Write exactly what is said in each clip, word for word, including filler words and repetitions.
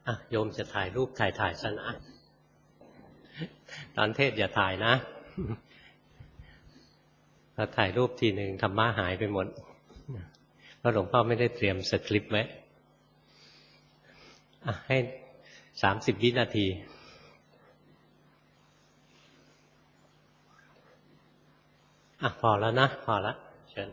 อ่ะโยมจะถ่ายรูปถ่ายถ่ายซะนะตอนเทศอย่าถ่ายนะพอถ่ายรูปทีหนึ่งธรรมะหายไปหมดเพราะหลวงพ่อไม่ได้เตรียมสคริปต์ไว้อ่ะให้สามสิบวินาทีอ่ะพอแล้วนะพอแล้วเชิญ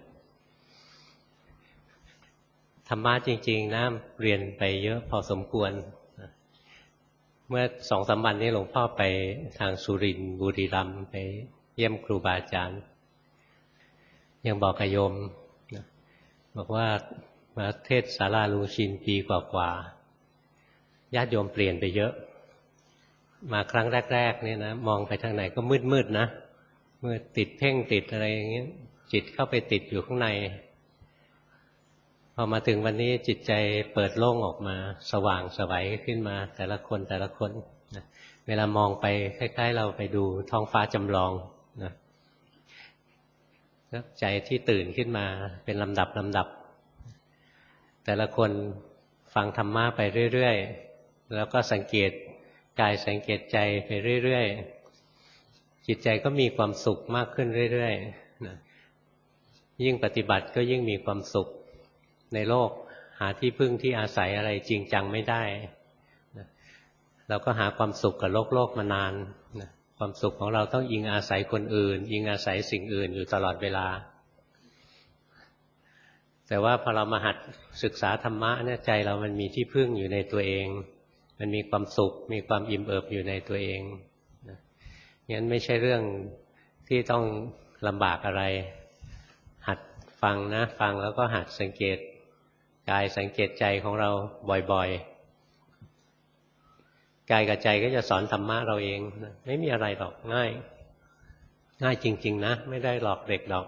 ธรรมะจริงๆนะเรียนไปเยอะพอสมควรเมื่อสองสามวันนี้หลวงพ่อไปทางสุรินทร์บุรีรัมย์ไปเยี่ยมครูบาอาจารย์ยังบอกกับโยมบอกว่ามาเทศศาลาลุงชินปีกว่าๆญาติโยมเปลี่ยนไปเยอะมาครั้งแรกๆเนี่ยนะมองไปทางไหนก็มืดๆนะมืดติดเพ่งติดอะไรอย่างเงี้ยจิตเข้าไปติดอยู่ข้างในพอมาถึงวันนี้จิตใจเปิดโล่งออกมาสว่างไสวขึ้นมาแต่ละคนแต่ละคนนะเวลามองไปคล้ายๆเราไปดูท้องฟ้าจำลองนะใจที่ตื่นขึ้นมาเป็นลำดับลำดับแต่ละคนฟังธรรมะไปเรื่อยๆแล้วก็สังเกตกายสังเกตใจไปเรื่อยๆจิตใจก็มีความสุขมากขึ้นเรื่อยๆนะยิ่งปฏิบัติก็ยิ่งมีความสุขในโลกหาที่พึ่งที่อาศัยอะไรจริงจังไม่ได้นะเราก็หาความสุขกับโลกโลกมานานนะความสุขของเราต้องอิงอาศัยคนอื่นอิงอาศัยสิ่งอื่นอยู่ตลอดเวลาแต่ว่าพอเรามาหัดศึกษาธรรมะเนี่ยใจเรามันมีที่พึ่งอยู่ในตัวเองมันมีความสุขมีความอิ่มเอิบอยู่ในตัวเองนะงั้นไม่ใช่เรื่องที่ต้องลำบากอะไรหัดฟังนะฟังแล้วก็หัดสังเกตกายสังเกตใจของเราบ่อยๆกายกับใจก็จะสอนธรรมะเราเองนะไม่มีอะไรหรอกง่ายง่ายจริงๆนะไม่ได้หลอกเด็กหรอก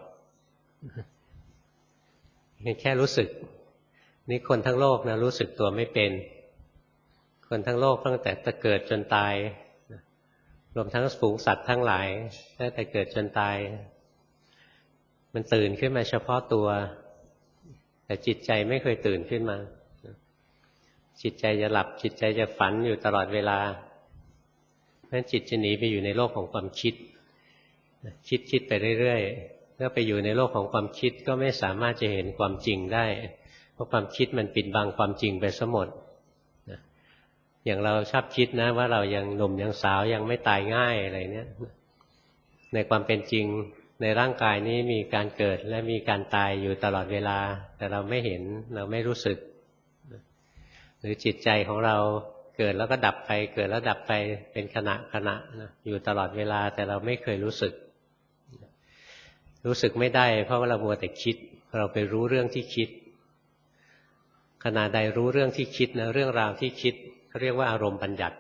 แค่รู้สึกนี่คนทั้งโลกนะรู้สึกตัวไม่เป็นคนทั้งโลกตั้งแต่แต่เกิดจนตายรวมทั้งฝูงสัตว์ทั้งหลายตั้งแต่เกิดจนตายมันตื่นขึ้นมาเฉพาะตัวแต่จิตใจไม่เคยตื่นขึ้นมาจิตใจจะหลับจิตใจจะฝันอยู่ตลอดเวลาเพราะฉะนั้นจิตจะหนีไปอยู่ในโลกของความคิดคิดคิดไปเรื่อยๆเมื่อไปอยู่ในโลกของความคิดก็ไม่สามารถจะเห็นความจริงได้เพราะความคิดมันปิดบังความจริงไปซะหมดอย่างเราชอบคิดนะว่าเรายังหนุ่มยังสาวยังไม่ตายง่ายอะไรเนี้ยในความเป็นจริงในร่างกายนี้มีการเกิดและมีการตายอยู่ตลอดเวลาแต่เราไม่เห็นเราไม่รู้สึกหรือจิตใจของเราเกิดแล้วก็ดับไปเกิดแล้วดับไปเป็นขณะขณะนะอยู่ตลอดเวลาแต่เราไม่เคยรู้สึกรู้สึกไม่ได้เพราะว่าเรามัวแต่คิดเราไปรู้เรื่องที่คิดขณะใดรู้เรื่องที่คิดนะเรื่องราวที่คิดเขาเรียกว่าอารมณ์บัญญัติ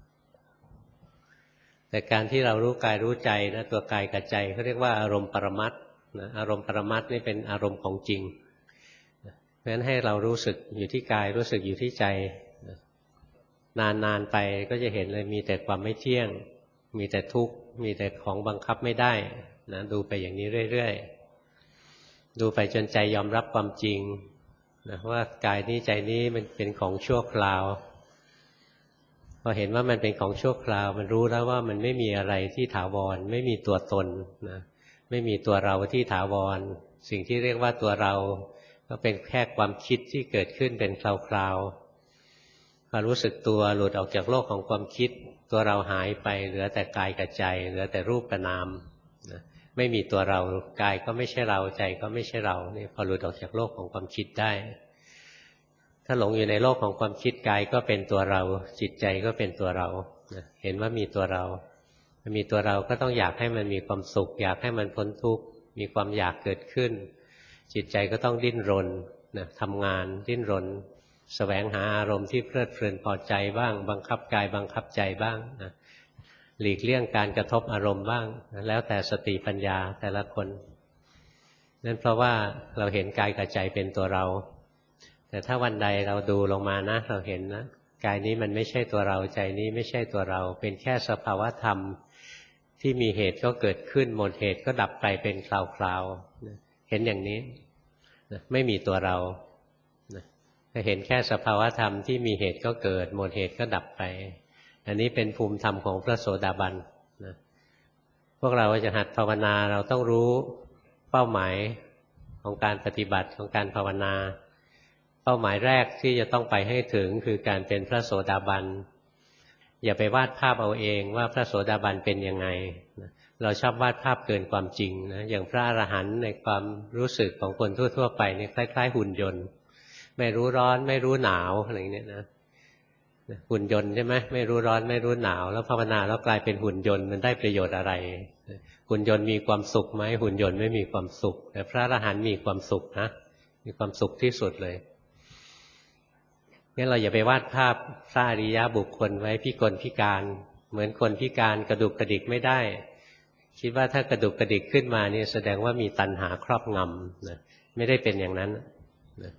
แต่การที่เรารู้กายรู้ใจนะตัวกายกับใจเขาเรียกว่าอารมณ์ปรมัตถ์นะอารมณ์ปรมัตถ์นี่เป็นอารมณ์ของจริงเพราะฉะนั้นให้เรารู้สึกอยู่ที่กายรู้สึกอยู่ที่ใจนานๆไปก็จะเห็นเลยมีแต่ความไม่เที่ยงมีแต่ทุกข์มีแต่ของบังคับไม่ได้นะดูไปอย่างนี้เรื่อยๆดูไปจนใจยอมรับความจริงนะว่ากายนี้ใจนี้มันเป็นของชั่วคราวพอเห็นว่ามันเป็นของชั่วคราวมันรู้แล้วว่ามันไม่มีอะไรที่ถาวรไม่มีตัวตนนะไม่มีตัวเราที่ถาวรสิ่งที่เรียกว่าตัวเราก็เป็นแค่ความคิดที่เกิดขึ้นเป็นคราวๆพอรู้สึกตัวหลุดออกจากโลกของความคิดตัวเราหายไปเหลือแต่กายกับใจเหลือแต่รูปกับนามนะไม่มีตัวเรากายก็ไม่ใช่เราใจก็ไม่ใช่เรานี่พอหลุดออกจากโลกของความคิดได้ถ้าหลงอยู่ในโลกของความคิดกายก็เป็นตัวเราจิตใจก็เป็นตัวเราเห็นว่ามีตัวเรามีตัวเราก็ต้องอยากให้มันมีความสุขอยากให้มันพ้นทุกข์มีความอยากเกิดขึ้นจิตใจก็ต้องดิ้นรนนะทำงานดิ้นรนแสวงหาอารมณ์ที่เพลิดเพลินพอใจบ้างบังคับกายบังคับใจบ้างนะหลีกเลี่ยงการกระทบอารมณ์บ้างนะแล้วแต่สติปัญญาแต่ละคนนั่นเพราะว่าเราเห็นกายกับใจเป็นตัวเราแต่ถ้าวันใดเราดูลงมานะเราเห็นนะกายนี้มันไม่ใช่ตัวเราใจนี้ไม่ใช่ตัวเราเป็นแค่สภาวะธรรมที่มีเหตุก็เกิดขึ้นหมดเหตุก็ดับไปเป็นคราวๆเห็นอย่างนี้ไม่มีตัวเราจะเห็นแค่สภาวธรรมที่มีเหตุก็เกิดหมดเหตุก็ดับไปอันนี้เป็นภูมิธรรมของพระโสดาบันนะพวกเราจะหัดภาวนาเราต้องรู้เป้าหมายของการปฏิบัติของการภาวนาเป้าหมายแรกที่จะต้องไปให้ถึงคือการเป็นพระโสดาบันอย่าไปวาดภาพเอาเองว่าพระโสดาบันเป็นยังไงเราชอบวาดภาพเกินความจริงนะอย่างพระอรหันต์ในความรู้สึกของคนทั่วๆไปเนี่ยคล้ายๆหุ่นยนต์ไม่รู้ร้อนไม่รู้หนาวอะไรอย่างนี้นะหุ่นยนต์ใช่ไหมไม่รู้ร้อนไม่รู้หนาวแล้วภาวนาแล้วกลายเป็นหุ่นยนต์มันได้ประโยชน์อะไรหุ่นยนต์มีความสุขไหมหุ่นยนต์ไม่มีความสุขแต่พระอรหันต์มีความสุขนะมีความสุขที่สุดเลยงั้นเราอย่าไปวาดภาพพระอริยบุคคลไว้พิกลพิการเหมือนคนพิการกระดุกกระดิกไม่ได้คิดว่าถ้ากระดุกกระดิกขึ้นมานี่แสดงว่ามีตัณหาครอบงำนะไม่ได้เป็นอย่างนั้นนะ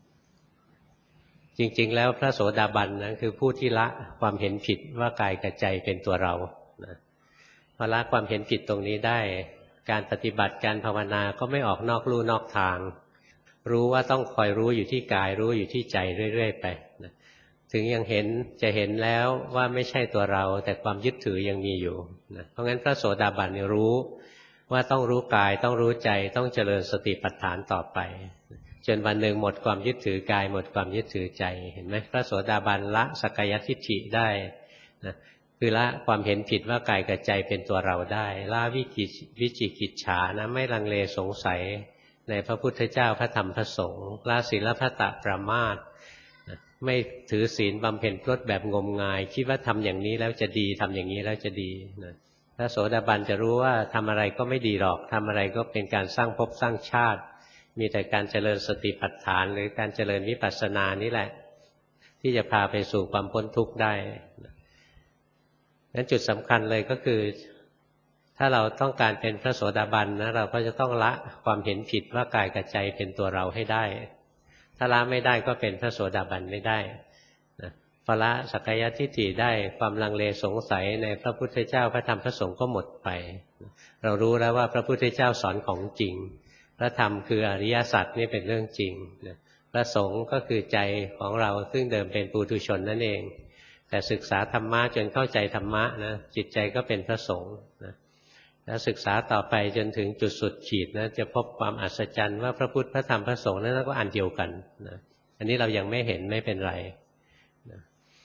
จริงๆแล้วพระโสดาบันนะคือผู้ที่ละความเห็นผิดว่ากายกับใจเป็นตัวเรานะพอละความเห็นผิดตรงนี้ได้การปฏิบัติการภาวนาก็ไม่ออกนอกลู่นอกทางรู้ว่าต้องคอยรู้อยู่ที่กายรู้อยู่ที่ใจเรื่อยๆไปนะถึงยังเห็นจะเห็นแล้วว่าไม่ใช่ตัวเราแต่ความยึดถือยังมีอยู่นะเพราะงั้นพระโสดาบันรู้ว่าต้องรู้กายต้องรู้ใจต้องเจริญสติปัฏฐานต่อไปจนวันหนึ่งหมดความยึดถือกายหมดความยึดถือใจเห็นไหมพระโสดาบันละสักกายทิฏฐิได้นะคือละความเห็นผิดว่ากายกับใจเป็นตัวเราได้ละวิจิวิจิกิจฉานะไม่ลังเลสงสัยในพระพุทธเจ้าพระธรรมพระสงฆ์ละศีลพัตตปรามาสไม่ถือศีลบำเพ็ญพรตแบบงมงายคิดว่าทำอย่างนี้แล้วจะดีทำอย่างนี้แล้วจะดีนะพระโสดาบันจะรู้ว่าทำอะไรก็ไม่ดีหรอกทำอะไรก็เป็นการสร้างภพสร้างชาติมีแต่การเจริญสติปัฏฐานหรือการเจริญวิปัสสนานี่แหละที่จะพาไปสู่ความพ้นทุกข์ได้นั้นจุดสำคัญเลยก็คือถ้าเราต้องการเป็นพระโสดาบันนะเราก็จะต้องละความเห็นผิดว่ากายกับใจเป็นตัวเราให้ได้ถ้าละไม่ได้ก็เป็นพระโสดาบันไม่ได้นะพอละสักกายทิฏฐิได้ความลังเลสงสัยในพระพุทธเจ้าพระธรรมพระสงฆ์ก็หมดไปเรารู้แล้วว่าพระพุทธเจ้าสอนของจริงพระธรรมคืออริยสัจนี่เป็นเรื่องจริงนะพระสงฆ์ก็คือใจของเราซึ่งเดิมเป็นปุถุชนนั่นเองแต่ศึกษาธรรมะจนเข้าใจธรรมะนะจิตใจก็เป็นพระสงฆ์นะแล้วศึกษาต่อไปจนถึงจุดสุดขีดนะจะพบความอัศจรรย์ว่าพระพุทธพระธรรมพระสงฆ์นั้นก็อันเดียวกันนะอันนี้เรายังไม่เห็นไม่เป็นไรนะ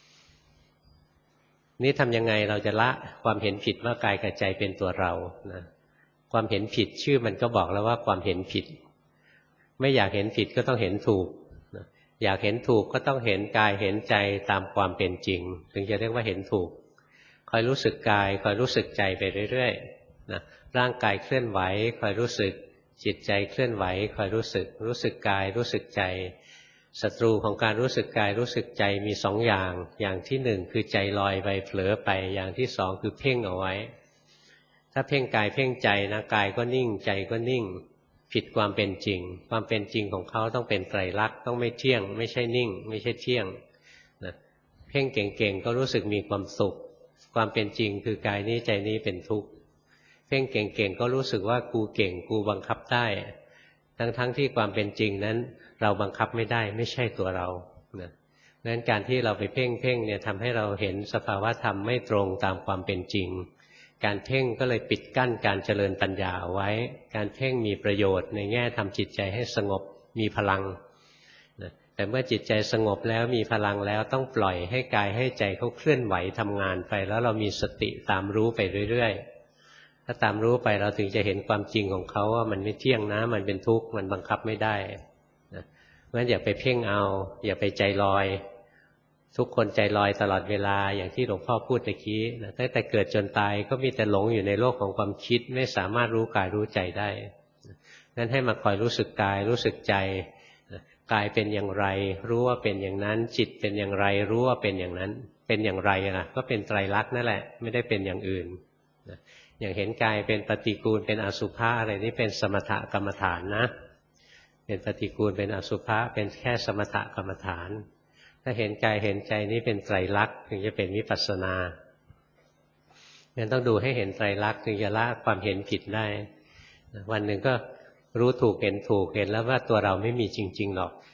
นี่ทำยังไงเราจะละความเห็นผิดว่ากายกับใจเป็นตัวเรานะความเห็นผิดชื่อมันก็บอกแล้วว่าความเห็นผิดไม่อยากเห็นผิดก็ต้องเห็นถูกนะอยากเห็นถูกก็ต้องเห็นกายเห็นใจตามความเป็นจริงถึงจะเรียกว่าเห็นถูกคอยรู้สึกกายคอยรู้สึกใจไปเรื่อยๆนะร่างกายเคลื่อนไหวคอยรู้สึกจิตใจเคลื่อนไหวคอยรู้สึกรู้สึกกายรู้สึกใจศัตรูของการรู้สึกกายรู้สึกใจมีสองอย่างอย่างที่หนึ่งคือใจลอยไปเผลอไปอย่างที่สองคือเพ่งเอาไว้ถ้าเพ่งกายเพ่งใจนะกายก็นิ่งใจก็นิ่งผิดความเป็นจริงความเป็นจริงของเขาต้องเป็นไตรลักษณ์ต้องไม่เที่ยงไม่ใช่นิ่งไม่ใช่เที่ยงนะเพ่งเก่งๆก็รู้สึกมีความสุขความเป็นจริงคือกายนี้ใจนี้เป็นทุกข์เพ่งเก่งๆก็รู้สึกว่ากูเก่งกูบังคับได้ทั้งๆที่ความเป็นจริงนั้นเราบังคับไม่ได้ไม่ใช่ตัวเรานะงั้นการที่เราไปเพ่งเพ่งเนี่ยทำให้เราเห็นสภาวะธรรมไม่ตรงตามความเป็นจริงการเพ่งก็เลยปิดกั้นการเจริญปัญญาเอาไว้การเพ่งมีประโยชน์ในแง่ทำจิตใจให้สงบมีพลังนะแต่เมื่อจิตใจสงบแล้วมีพลังแล้วต้องปล่อยให้กายให้ใจเขาเคลื่อนไหวทำงานไปแล้วเรามีสติตามรู้ไปเรื่อยๆถ้าตามรู้ไปเราถึงจะเห็นความจริงของเขาว่ามันไม่เที่ยงนะมันเป็นทุกข์มันบังคับไม่ได้นะงั้นอย่าไปเพ่งเอาอย่าไปใจลอยทุกคนใจลอยตลอดเวลาอย่างที่หลวงพ่อพูดตะกี้นะตั้งแต่เกิดจนตายก็มีแต่หลงอยู่ในโลกของความคิดไม่สามารถรู้กายรู้ใจได้งั้นให้มาคอยรู้สึกกายรู้สึกใจกายเป็นอย่างไรรู้ว่าเป็นอย่างนั้นจิตเป็นอย่างไรรู้ว่าเป็นอย่างนั้นเป็นอย่างไรล่ะก็เป็นไตรลักษณ์นั่นแหละไม่ได้เป็นอย่างอื่นอย่างเห็นกายเป็นปฏิกูลเป็นอสุภะอะไรนี่เป็นสมถกรรมฐานนะเป็นปฏิกูลเป็นอสุภะเป็นแค่สมถกรรมฐานถ้าเห็นกายเห็นใจนี้เป็นไตรลักษณ์ถึงจะเป็นวิปัสสนางั้นต้องดูให้เห็นไตรลักษณ์ถึงจะละความเห็นผิดได้วันหนึ่งก็รู้ถูกเห็นถูกเห็นแล้วว่าตัวเราไม่มีจริงๆหรอก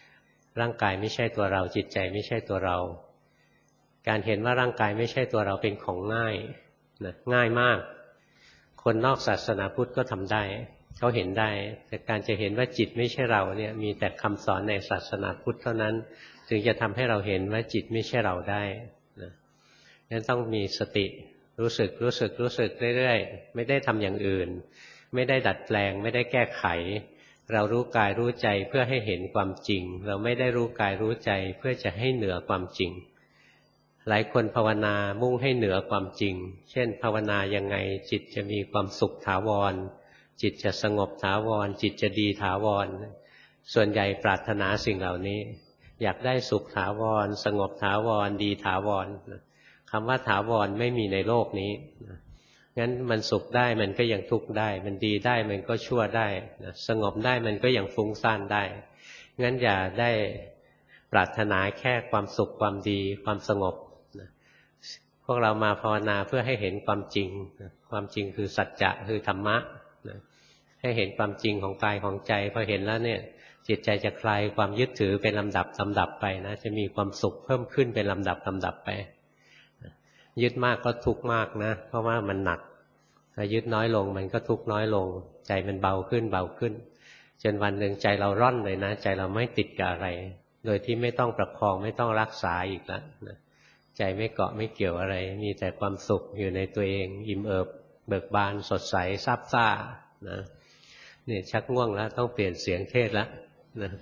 ร่างกายไม่ใช่ตัวเราจิตใจไม่ใช่ตัวเราการเห็นว่าร่างกายไม่ใช่ตัวเราเป็นของง่ายนะง่ายมากคนนอกศาสนาพุทธก็ทำได้เขาเห็นได้แต่การจะเห็นว่าจิตไม่ใช่เราเนี่ยมีแต่คำสอนในศาสนาพุทธเท่านั้นถึงจะทำให้เราเห็นว่าจิตไม่ใช่เราได้นะงั้นต้องมีสติรู้สึกรู้สึกรู้สึกเรื่อยๆไม่ได้ทำอย่างอื่นไม่ได้ดัดแปลงไม่ได้แก้ไขเรารู้กายรู้ใจเพื่อให้เห็นความจริงเราไม่ได้รู้กายรู้ใจเพื่อจะให้เหนือความจริงหลายคนภาวนามุ่งให้เหนือความจริงเช่นภาวนายังไงจิตจะมีความสุขถาวรจิตจะสงบถาวรจิตจะดีถาวรส่วนใหญ่ปรารถนาสิ่งเหล่านี้อยากได้สุขถาวรสงบถาวรดีถาวรคำว่าถาวรไม่มีในโลกนี้งั้นมันสุขได้มันก็ยังทุกข์ได้มันดีได้มันก็ชั่วได้สงบได้มันก็ยังฟุ้งซ่านได้งั้นอย่าได้ปรารถนาแค่ความสุขความดีความสงบพวกเรามาภาวนาเพื่อให้เห็นความจริงความจริงคือสัจจะคือธรรมะให้เห็นความจริงของกายของใจพอเห็นแล้วเนี่ยจิตใจจะคลายความยึดถือเป็นลำดับลำดับไปนะจะมีความสุขเพิ่มขึ้นเป็นลำดับลำดับไปยึดมากก็ทุกข์มากนะเพราะว่ามันหนักถ้ายึดน้อยลงมันก็ทุกข์น้อยลงใจมันเบาขึ้นเบาขึ้นจนวันหนึ่งใจเราร่อนเลยนะใจเราไม่ติดกับอะไรโดยที่ไม่ต้องประคองไม่ต้องรักษาอีกแล้วนะใจไม่เกาะไม่เกี่ยวอะไรมีแต่ความสุขอยู่ในตัวเองอิ่มเอิบเบิกบานสดใสซาบซ่านะเนี่ยชักง่วงแล้วต้องเปลี่ยนเสียงเทศแล้วนะ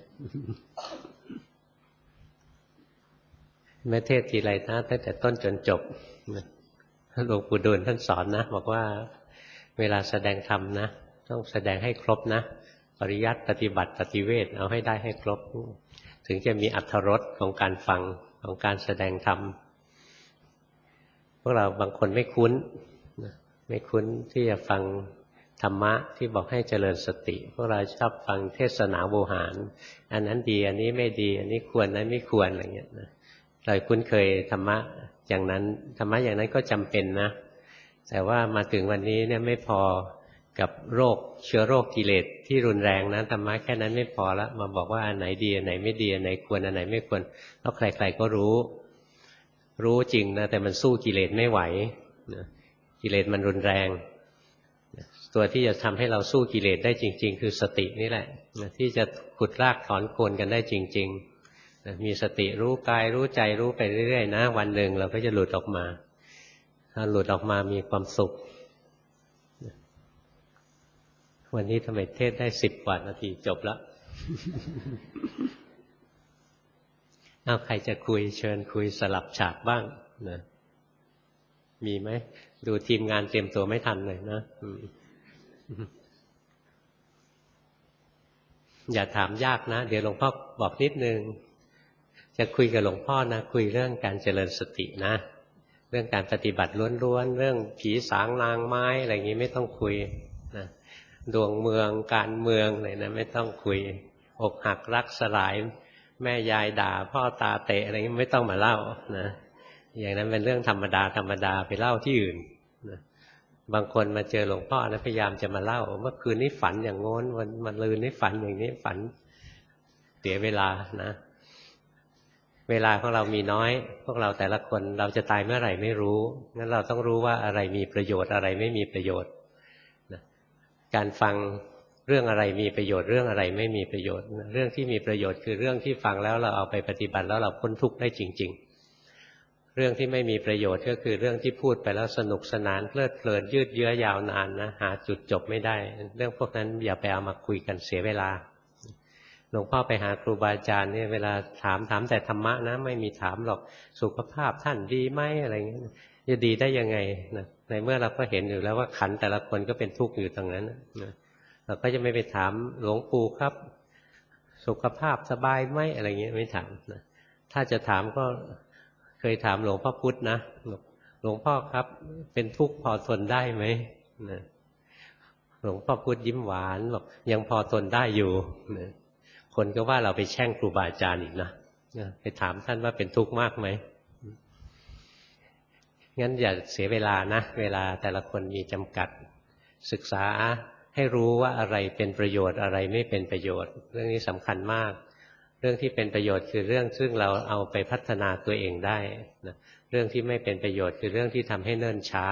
แม่เทศทีไรนะตั้งแต่ต้นจนจบหลวงปู่ดูลย์ท่านสอนนะบอกว่าเวลาแสดงธรรมนะต้องแสดงให้ครบนะปริยัติปฏิบัติปฏิเวทเอาให้ได้ให้ครบถึงจะมีอรรถรสของการฟังของการแสดงธรรมพวกเราบางคนไม่คุ้นไม่คุ้นที่จะฟังธรรมะที่บอกให้เจริญสติพวกเราชอบฟังเทศนาโวหารอันนั้นดีอันนี้ไม่ดีอันนี้ควรนั้นไม่ควรอะไรเงี้ยนะเราคุ้นเคยธรรมะอย่างนั้นธรรมะอย่างนั้นก็จำเป็นนะแต่ว่ามาถึงวันนี้เนี่ยไม่พอกับโรคเชื้อโรคกิเลสที่รุนแรงนะธรรมะแค่นั้นไม่พอละมาบอกว่าอันไหนดีอันไหนไม่ดีอันไหนควรอันไหนไม่ควรแล้วใครๆก็รู้รู้จริงนะแต่มันสู้กิเลสไม่ไหวนะกิเลสมันรุนแรงตัวที่จะทำให้เราสู้กิเลสได้จริงๆคือสตินี่แหละนะที่จะขุดรากถอนโคนกันได้จริงๆนะมีสติรู้กายรู้ใจรู้ไปเรื่อยๆนะวันหนึ่งเราก็จะหลุดออกมาถ้าหลุดออกมามีความสุขวันนี้ทำไมเทศได้สิบกว่านาทีจบแล้ว เอาใครจะคุยเชิญคุยสลับฉากบ้างนะมีไหมดูทีมงานเตรียมตัวไม่ทันเลยนะอย่าถามยากนะเดี๋ยวหลวงพ่อบอกนิดนึงจะคุยกับหลวงพ่อนะคุยเรื่องการเจริญสตินะเรื่องการปฏิบัติล้วนๆเรื่องผีสางนางไม้อะไรอย่างนี้ไม่ต้องคุยนะดวงเมืองการเมืองอะไรนะไม่ต้องคุยอกหักรักสลายแม่ยายด่าพ่อตาเตะอะไรนี้ไม่ต้องมาเล่านะอย่างนั้นเป็นเรื่องธรรมดาธรรมดาไปเล่าที่อื่นนะบางคนมาเจอหลวงพ่อนะพยายามจะมาเล่าเมื่อคืนนี้ฝันอย่างโน้นวันมันลืนนี้ฝันอย่างนี้ฝันเสียเวลานะเวลาของเรามีน้อยพวกเราแต่ละคนเราจะตายเมื่อไหร่ไม่รู้งั้นเราต้องรู้ว่าอะไรมีประโยชน์อะไรไม่มีประโยชน์นะการฟังเรื่องอะไรมีประโยชน์เรื่องอะไรไม่มีประโยชน์เรื่องที่มีประโยชน์คือเรื่องที่ฟังแล้วเราเอาไปปฏิบัติแล้วเราพ้นทุกข์ได้จริงๆเรื่องที่ไม่มีประโยชน์ก็คือเรื่องที่พูดไปแล้วสนุกสนานเพลิดเพลินยืดเยื้อยาวนานนะหาจุดจบไม่ได้เรื่องพวกนั้นอย่าไปเอามาคุยกันเสียเวลาหลวงพ่อไปหาครูบาอาจารย์เนี่ยเวลาถามถามแต่ธรรมะนะไม่มีถามหรอกสุขภาพท่านดีไหมอะไรเงี้ยจะดีได้ยังไงนะในเมื่อเราก็เห็นอยู่แล้วว่าขันแต่ละคนก็เป็นทุกข์อยู่ตรงนั้นนะเราก็จะไม่ไปถามหลวงปู่ครับสุขภาพสบายไหมอะไรเงี้ยไม่ถามนะถ้าจะถามก็เคยถามหลวงพ่อพุธนะหลวงพ่อครับเป็นทุกข์พอทนได้ไหมนะหลวงพ่อพุธยิ้มหวานบอกยังพอทนได้อยู่นะคนก็ว่าเราไปแช่งครูบาอาจารย์อีกนะไปถามท่านว่าเป็นทุกข์มากไหมงั้นอย่าเสียเวลานะเวลาแต่ละคนมีจำกัดศึกษาให้รู้ว่าอะไรเป็นประโยชน์อะไรไม่เป็นประโยชน์เรื่องนี้สำคัญมากเรื่องที่เป็นประโยชน์คือเรื่องซึ่งเราเอาไปพัฒนาตัวเองได้นะเรื่องที่ไม่เป็นประโยชน์คือเรื่องที่ทำให้เนิ่นช้า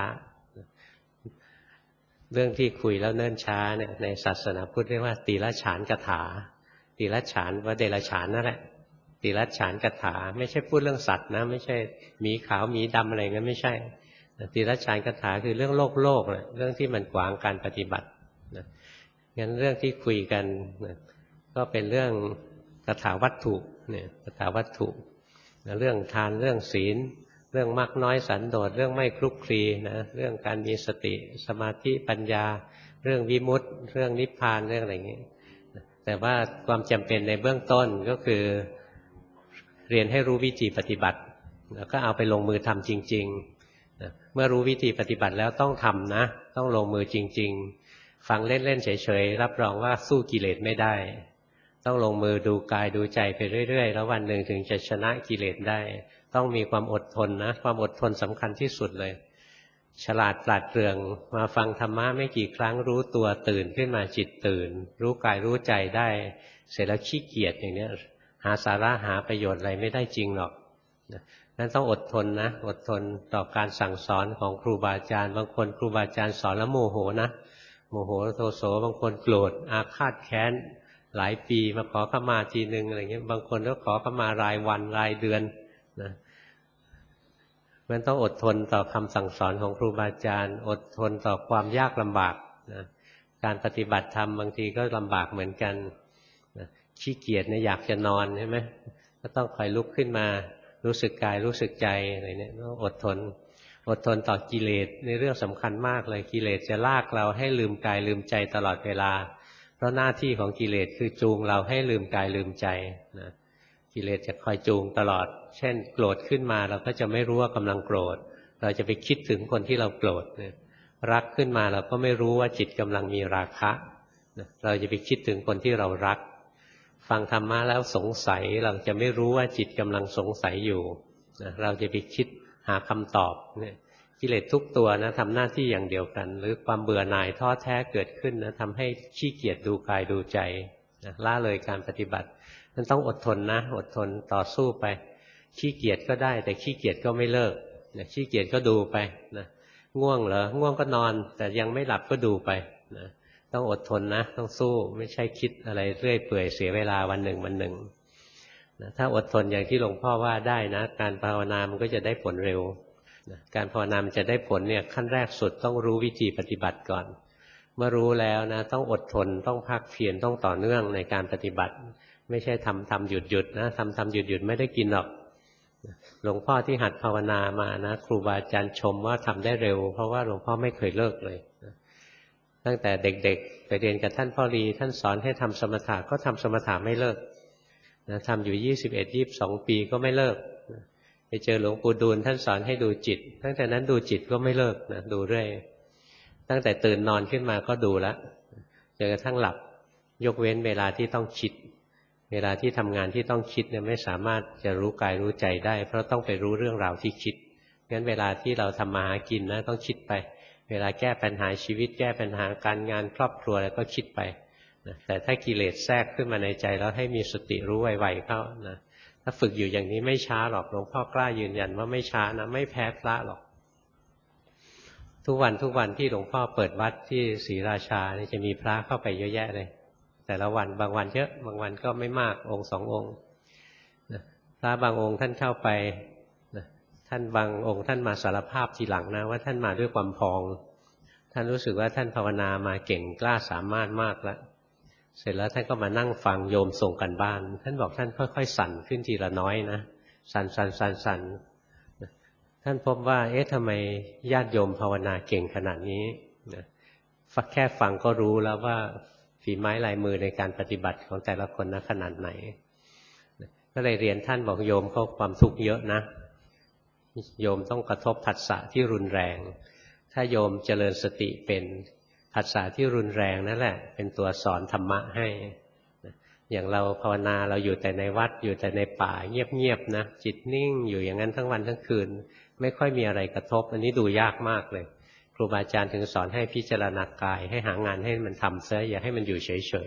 เรื่องที่คุยแล้วเนิ่นช้าเนี่ยในศาสนาพุทธเรียกว่าตีละฉานกถาตีละฉานว่าเดรัจฉานนั่นแหละตีละฉานกถาไม่ใช่พูดเรื่องสัตว์นะไม่ใช่หมีขาวหมีดำอะไรงั้นไม่ใช่ตีละฉานกถาคือเรื่องโลกโลกนะเรื่องที่มันขวางการปฏิบัตินะงั้นเรื่องที่คุยกันนะก็เป็นเรื่องกถาวัตถุเนี่ยกถาวัตถุนะเรื่องทานเรื่องศีลเรื่องมากน้อยสันโดษเรื่องไม่คลุกคลีนะเรื่องการมีสติสมาธิปัญญาเรื่องวิมุตติเรื่องนิพพานเรื่องอะไรอย่างนี้แต่ว่าความจำเป็นในเบื้องต้นก็คือเรียนให้รู้วิธีปฏิบัติแล้วก็เอาไปลงมือทำจริงๆเมื่อรู้วิธีปฏิบัติแล้วต้องทำนะต้องลงมือจริงๆฟังเล่นๆเฉยๆรับรองว่าสู้กิเลสไม่ได้ต้องลงมือดูกายดูใจไปเรื่อยๆแล้ววันหนึ่งถึงจะชนะกิเลสได้ต้องมีความอดทนนะความอดทนสำคัญที่สุดเลยฉลาดปราดเปรื่องมาฟังธรรมะไม่กี่ครั้งรู้ตัวตื่นขึ้นมาจิตตื่นรู้กายรู้ใจได้เสร็จแล้วขี้เกียจอย่างนี้หาสาระหาประโยชน์อะไรไม่ได้จริงหรอกนั้นต้องอดทนนะอดทนต่อการสั่งสอนของครูบาอาจารย์บางคนครูบาอาจารย์สอนแล้วโมโหนะโมโหโทโสบางคนโกรธอาฆาตแค้นหลายปีมาขอขมาทีนึงอะไรเงี้ยบางคนก็ขอขมารายวันรายเดือนนะมันต้องอดทนต่อคำสั่งสอนของครูบาอาจารย์อดทนต่อความยากลำบากนะการปฏิบัติธรรมบางทีก็ลำบากเหมือนกันนะขี้เกียจเนี่ยอยากจะนอนใช่ไหมก็ต้องคอยลุกขึ้นมารู้สึกกายรู้สึกใจอะไรเนี่ยต้องอดทนอดทนต่อกิเลสในเรื่องสำคัญมากเลยกิเลสจะลากเราให้ลืมกายลืมใจตลอดเวลาเพราะหน้าที่ของกิเลสคือจูงเราให้ลืมกายลืมใจนะกิเลสจะคอยจูงตลอดเช่นโกรธขึ้นมาเราก็จะไม่รู้ว่ากำลังโกรธเราจะไปคิดถึงคนที่เราโกรธเนี่ยรักขึ้นมาเราก็ไม่รู้ว่าจิตกำลังมีราคะเราจะไปคิดถึงคนที่เรารักฟังธรรมะแล้วสงสัยเราจะไม่รู้ว่าจิตกำลังสงสัยอยู่เราจะไปคิดหาคำตอบเนี่ยกิเลสทุกตัวนะทำหน้าที่อย่างเดียวกันหรือความเบื่อหน่ายท้อแท้เกิดขึ้นนะทำให้ขี้เกียจดูกายดูใจนะละเลยการปฏิบัติมันต้องอดทนนะอดทนต่อสู้ไปขี้เกียจก็ได้แต่ขี้เกียจก็ไม่เลิกนะขี้เกียจก็ดูไปนะง่วงเหรอง่วงก็นอนแต่ยังไม่หลับก็ดูไปนะต้องอดทนนะต้องสู้ไม่ใช่คิดอะไรเรื่อยเปื่อยเสียเวลาวันหนึ่งวันหนึ่งนะถ้าอดทนอย่างที่หลวงพ่อว่าได้นะการภาวนามันก็จะได้ผลเร็วนะการภาวนามันจะได้ผลเนี่ยขั้นแรกสุดต้องรู้วิธีปฏิบัติก่อนเมื่อรู้แล้วนะต้องอดทนต้องภาคเพียรต้องต่อเนื่องในการปฏิบัติไม่ใช่ทำทำหยุดหยุดนะทำทำหยุดหยุดไม่ได้กินหรอกหลวงพ่อที่หัดภาวนามานะครูบาอาจารย์ชมว่าทำได้เร็วเพราะว่าหลวงพ่อไม่เคยเลิกเลยตั้งแต่เด็กๆไปเรียนกับท่านพ่อรีท่านสอนให้ทำสมถะก็ทำสมถะไม่เลิกนะทำอยู่ยี่สิบเอ็ด ยี่สิบสองปีก็ไม่เลิกนะไปเจอหลวงปู่ดูลท่านสอนให้ดูจิตตั้งแต่นั้นดูจิตก็ไม่เลิกนะดูเรื่อยตั้งแต่ตื่นนอนขึ้นมาก็ดูแล้วจนกระทั่งหลับยกเว้นเวลาที่ต้องคิดเวลาที่ทำงานที่ต้องคิดเนี่ยไม่สามารถจะรู้กายรู้ใจได้เพราะต้องไปรู้เรื่องราวที่คิดงั้นเวลาที่เราทำมาหากินนะต้องคิดไปเวลาแก้ปัญหาชีวิตแก้ปัญหาการงานครอบครัวแล้วก็คิดไปนะแต่ถ้ากิเลสแทรกขึ้นมาในใจแล้วให้มีสติรู้ไวๆเข้านะถ้าฝึกอยู่อย่างนี้ไม่ช้าหรอกหลวงพ่อกล้ายืนยันว่าไม่ช้านะไม่แพ้พระหรอกทุกวันทุกวันที่หลวงพ่อเปิดวัดที่ศรีราชาเนี่ยจะมีพระเข้าไปเยอะแยะเลยแต่ละวันบางวันเยอะบางวันก็ไม่มากองค์สององค์นะพระบางองค์ท่านเข้าไปนะท่านบางองค์ท่านมาสารภาพทีหลังนะว่าท่านมาด้วยความพองท่านรู้สึกว่าท่านภาวนามาเก่งกล้าสามารถมากแล้วเสร็จแล้วท่านก็มานั่งฟังโยมส่งกันบ้านท่านบอกท่านค่อยๆสั่นขึ้นทีละน้อยนะสั่นสั่นสั่นสั่นท่านพบว่าเอ๊ะทำไมญาติโยมภาวนาเก่งขนาดนี้นะแค่ฟังก็รู้แล้วว่าฝีไม้ลายมือในการปฏิบัติของแต่ละคนนะขนาดไหนก็เลยเรียนท่านบอกโยมเขาความทุกข์เยอะนะโยมต้องกระทบผัสสะที่รุนแรงถ้าโยมเจริญสติเป็นผัสสะที่รุนแรงนั่นแหละเป็นตัวสอนธรรมะให้อย่างเราภาวนาเราอยู่แต่ในวัดอยู่แต่ในป่าเงียบๆนะจิตนิ่งอยู่อย่างนั้นทั้งวันทั้งคืนไม่ค่อยมีอะไรกระทบอันนี้ดูยากมากเลยครูบาอาจารย์ถึงสอนให้พิจารณากายให้หางานให้มันทำซะอย่าให้มันอยู่เฉย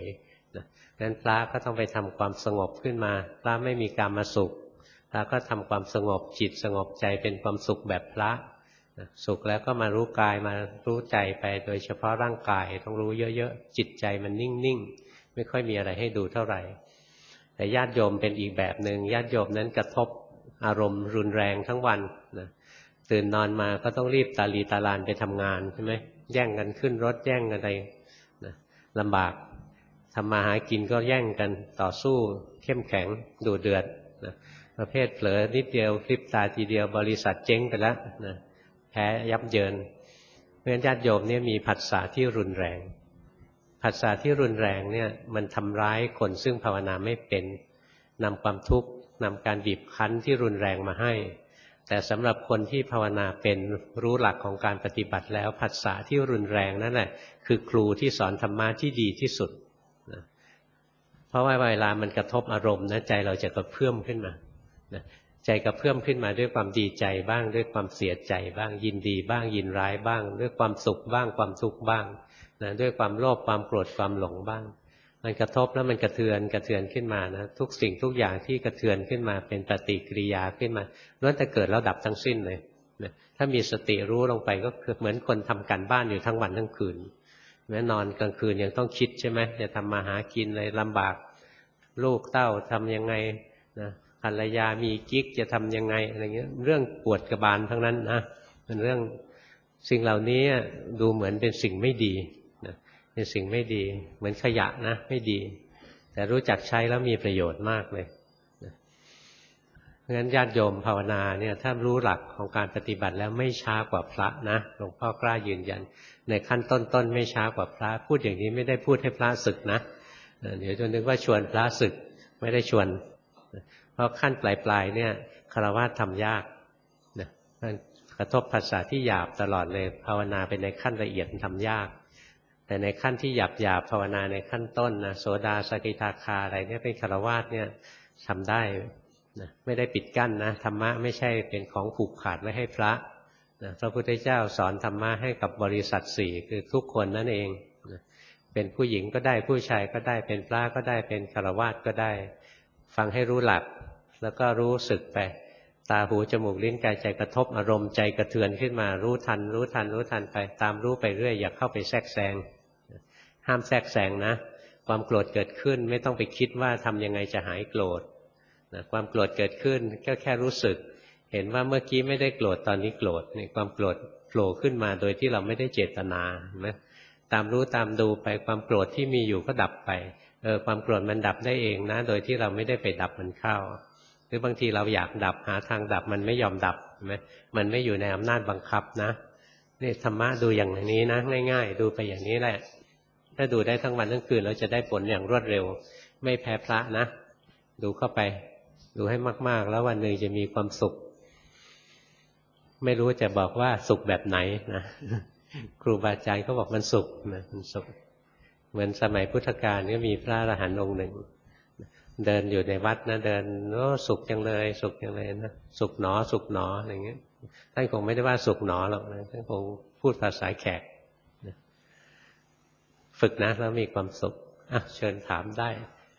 นะงั้นพระก็ต้องไปทำความสงบขึ้นมาพระไม่มีกามสุขพระก็ทำความสงบจิตสงบใจเป็นความสุขแบบพระนะสุขแล้วก็มารู้กายมารู้ใจไปโดยเฉพาะร่างกายต้องรู้เยอะๆจิตใจมันนิ่งๆไม่ค่อยมีอะไรให้ดูเท่าไหร่แต่ญาติโยมเป็นอีกแบบหนึ่งญาติโยมนั้นกระทบอารมณ์รุนแรงทั้งวันนะตื่นนอนมาก็ต้องรีบตาลีตาลานไปทำงานใช่ไหมแย่งกันขึ้นรถแย่งกันอะไรนะลำบากทำมาหากินก็แย่งกันต่อสู้เข้มแข็งดุเดือดนะประเภทเผลอนิดเดียวคลิปตาทีเดียวบริษัทเจ๊งไปแล้วนะแพ้ยับเยินเพราะฉะนั้นญาติโยมเนี่ยมีผัสสะที่รุนแรงผัสสะที่รุนแรงเนี่ยมันทำร้ายคนซึ่งภาวนาไม่เป็นนำความทุกข์นำการบีบคั้นที่รุนแรงมาให้แต่สำหรับคนที่ภาวนาเป็นรู้หลักของการปฏิบัติแล้วผัสสะที่รุนแรงนั่นแหละคือครูที่สอนธรรมะที่ดีที่สุดนะเพราะว่าเวลามันกระทบอารมณ์นะใจเราจะกระเพื่อมขึ้นมานะใจกระเพื่อมขึ้นมาด้วยความดีใจบ้างด้วยความเสียใจบ้างยินดีบ้างยินร้ายบ้างด้วยความสุขบ้างความทุกข์บ้างนะด้วยความโลภความโกรธความหลงบ้างมันกระทบแล้วมันกระเทือนกระเทือนขึ้นมานะทุกสิ่งทุกอย่างที่กระเทือนขึ้นมาเป็นปฏิกิริยาขึ้นมาล้วนแต่เกิดแล้วดับทั้งสิ้นเลยนะถ้ามีสติรู้ลงไปก็คือเหมือนคนทำการบ้านอยู่ทั้งวันทั้งคืนแม้นอนกลางคืนยังต้องคิดใช่ไหมจะทำมาหากินอะไรลำบากลูกเต้าทำยังไงนะภรรยามีกิ๊กจะทำยังไงอะไรเงี้ยเรื่องปวดกระบาลทั้งนั้นนะเป็นเรื่องสิ่งเหล่านี้ดูเหมือนเป็นสิ่งไม่ดีนะเป็นสิ่งไม่ดีเหมือนขยะนะไม่ดีแต่รู้จักใช้แล้วมีประโยชน์มากเลยนะเพราะฉะนั้นญาติโยมภาวนาเนี่ยถ้ารู้หลักของการปฏิบัติแล้วไม่ช้ากว่าพระนะหลวงพ่อกล้ายืนยันในขั้นต้นๆไม่ช้ากว่าพระพูดอย่างนี้ไม่ได้พูดให้พระศึกนะเดี๋ยวจะนึกว่าชวนพระศึกไม่ได้ชวนเพราะขั้นปลายๆเนี่ยฆราวาสทำยากนะกระทบภาษาที่หยาบตลอดเลยภาวนาไปในขั้นละเอียดทำยากแต่ในขั้นที่หยาบหยาบภาวนาในขั้นต้นนะโสดาสกิทาคาอะไรเนี่ยเป็นฆราวาสเนี่ยทำได้นะไม่ได้ปิดกั้นนะธรรมะไม่ใช่เป็นของผูกขาดไว้ให้พระนะพระพุทธเจ้าสอนธรรมะให้กับบริษัทสี่คือทุกคนนั่นเองนะเป็นผู้หญิงก็ได้ผู้ชายก็ได้เป็นพระก็ได้เป็นฆราวาสก็ได้ฟังให้รู้หลักแล้วก็รู้สึกไปตาหูจมูกลิ้นกายใจกระทบอารมณ์ใจกระเทือนขึ้นมารู้ทันรู้ทันรู้ทันไปตามรู้ไปเรื่อยอย่าเข้าไปแทรกแซงห้ามแทรกแซงนะความโกรธเกิดขึ้นไม่ต้องไปคิดว่าทำยังไงจะหายโกรธนะความโกรธเกิดขึ้นก็แค่รู้สึกเห็นว่าเมื่อกี้ไม่ได้โกรธตอนนี้โกรธนี่ความโกรธโผล่ขึ้นมาโดยที่เราไม่ได้เจตนาเห็นไหมตามรู้ตามดูไปความโกรธที่มีอยู่ก็ดับไปเออความโกรธมันดับได้เองนะโดยที่เราไม่ได้ไปดับมันเข้าหรือบางทีเราอยากดับหาทางดับมันไม่ยอมดับเห็นไหมมันไม่อยู่ในอำนาจบังคับนะนี่ธรรมะดูอย่างนี้นะง่ายๆดูไปอย่างนี้แหละถ้าดูได้ทั้งวันทั้งคืนเราจะได้ผลอย่างรวดเร็วไม่แพ้พระนะดูเข้าไปดูให้มากๆแล้ววันหนึ่งจะมีความสุขไม่รู้จะบอกว่าสุขแบบไหนนะครูบาอาจารย์ก็บอกมันสุขนะมันสุขเหมือนสมัยพุทธกาลก็มีพระอรหันต์องค์หนึ่งเดินอยู่ในวัดนะเดินโอ้สุขจังเลยสุขจังเลยนะสุขหนอสุขหนออะไรเงี้ยท่านคงไม่ได้ว่าสุขหนอหรอกนะท่านคงพูดภาษาแขกนะฝึกนะแล้วมีความสุขอ่ะเชิญถามได้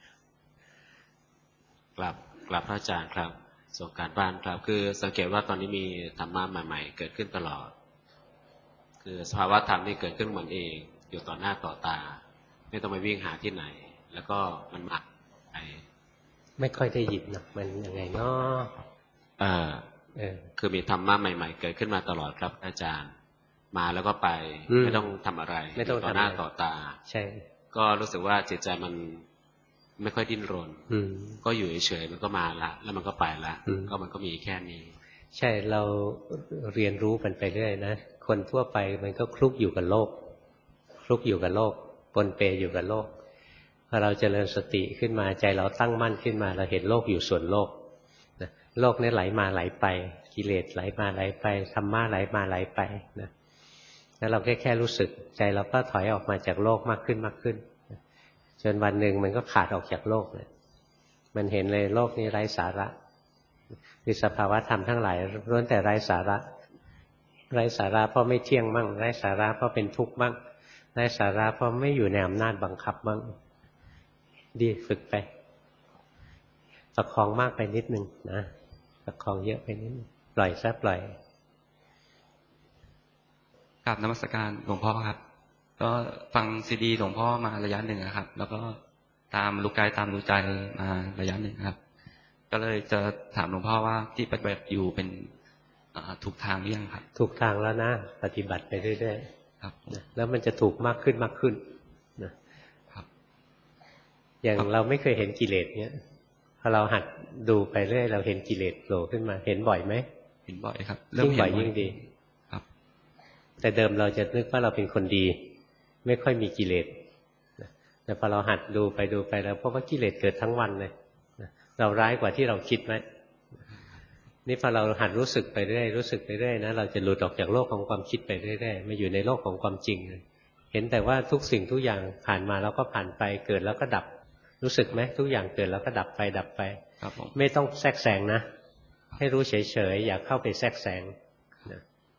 กลับกลับพระอาจารย์ครับส่งการบ้านครับคือสังเกตว่าตอนนี้มีธรรมะใหม่ๆเกิดขึ้นตลอดคือสภาวะธรรมนี่เกิดขึ้นเหมือนเองอยู่ต่อหน้าต่อตาไม่ต้องไปวิ่งหาที่ไหนแล้วก็มันหมักไปไม่ค่อยได้ยินนะมันยังไงเนาะเออเออคือมีธรรมะใหม่ๆเกิดขึ้นมาตลอดครับอาจารย์มาแล้วก็ไปไม่ต้องทำอะไรไม่ต้องต่อหน้าต่อตาใช่ก็รู้สึกว่าจิตใจมันไม่ค่อยดิ้นรนก็อยู่เฉยๆมันก็มาละแล้วมันก็ไปละก็มันก็มีแค่นี้ใช่เราเรียนรู้มันไปเรื่อยนะคนทั่วไปมันก็คลุกอยู่กับโลกคลุกอยู่กับโลกปนเปอยู่กับโลกพอเราเจริญสติขึ้นมาใจเราตั้งมั่นขึ้นมาเราเห็นโลกอยู่ส่วนโลกนะโลกนี้ไหลมาไหลไปกิเลสไหลมาไหลไปธรรมะไหลมาไหลไปนะแล้วเราแค่แค่รู้สึกใจเราก็ถอยออกมาจากโลกมากขึ้นมากขึ้นจนวันหนึ่งมันก็ขาดออกจากโลกเลยมันเห็นเลยโลกนี้ไร้สาระคือสภาวะธรรมทั้งหลายล้วนแต่ไร้สาระไร้สาระเพราะไม่เที่ยงมั่งไร้สาระเพราะเป็นทุกข์มั่งไร้สาระเพราะไม่อยู่ในอำนาจบังคับมั่งดีฝึกไปประคองมากไปนิดนึงนะประคองเยอะไปนิดนึงปล่อยซะปล่อยกราบนมัสการหลวงพ่อครับก็ฟังซีดีหลวงพ่อมาระยะหนึ่งครับแล้วก็ตามรู้กายตามรู้ใจมาระยะหนึ่งครับก็เลยจะถามหลวงพ่อว่าที่ปฏิบัติอยู่เป็นถูกทางหรือยังครับถูกทางแล้วนะปฏิบัติไปเรื่อยๆครับแล้วมันจะถูกมากขึ้นมากขึ้นนะครับอย่างเราไม่เคยเห็นกิเลสเนี้ยพอเราหัดดูไปเรื่อยเราเห็นกิเลสโผล่ขึ้นมาเห็นบ่อยไหมเห็นบ่อยครับยิ่งบ่อยยิ่งดีครับแต่เดิมเราจะนึกว่าเราเป็นคนดีไม่ค่อยมีกิเลสแต่พอเราหัดดูไปดูไปแล้วพบว่ากิเลสเกิดทั้งวันเลยเราร้ายกว่าที่เราคิดไหมนี่พอเราหัดรู้สึกไปเรื่อยรู้สึกไปเรื่อยนะเราจะหลุดออกจากโลกของความคิดไปเรื่อยๆมาอยู่ในโลกของความจริงเห็นแต่ว่าทุกสิ่งทุกอย่างผ่านมาแล้วก็ผ่านไปเกิดแล้วก็ดับรู้สึกไหมทุกอย่างเกิดแล้วก็ดับไปดับไปไม่ต้องแทรกแซงนะให้รู้เฉยๆอย่าเข้าไปแทรกแซงนะ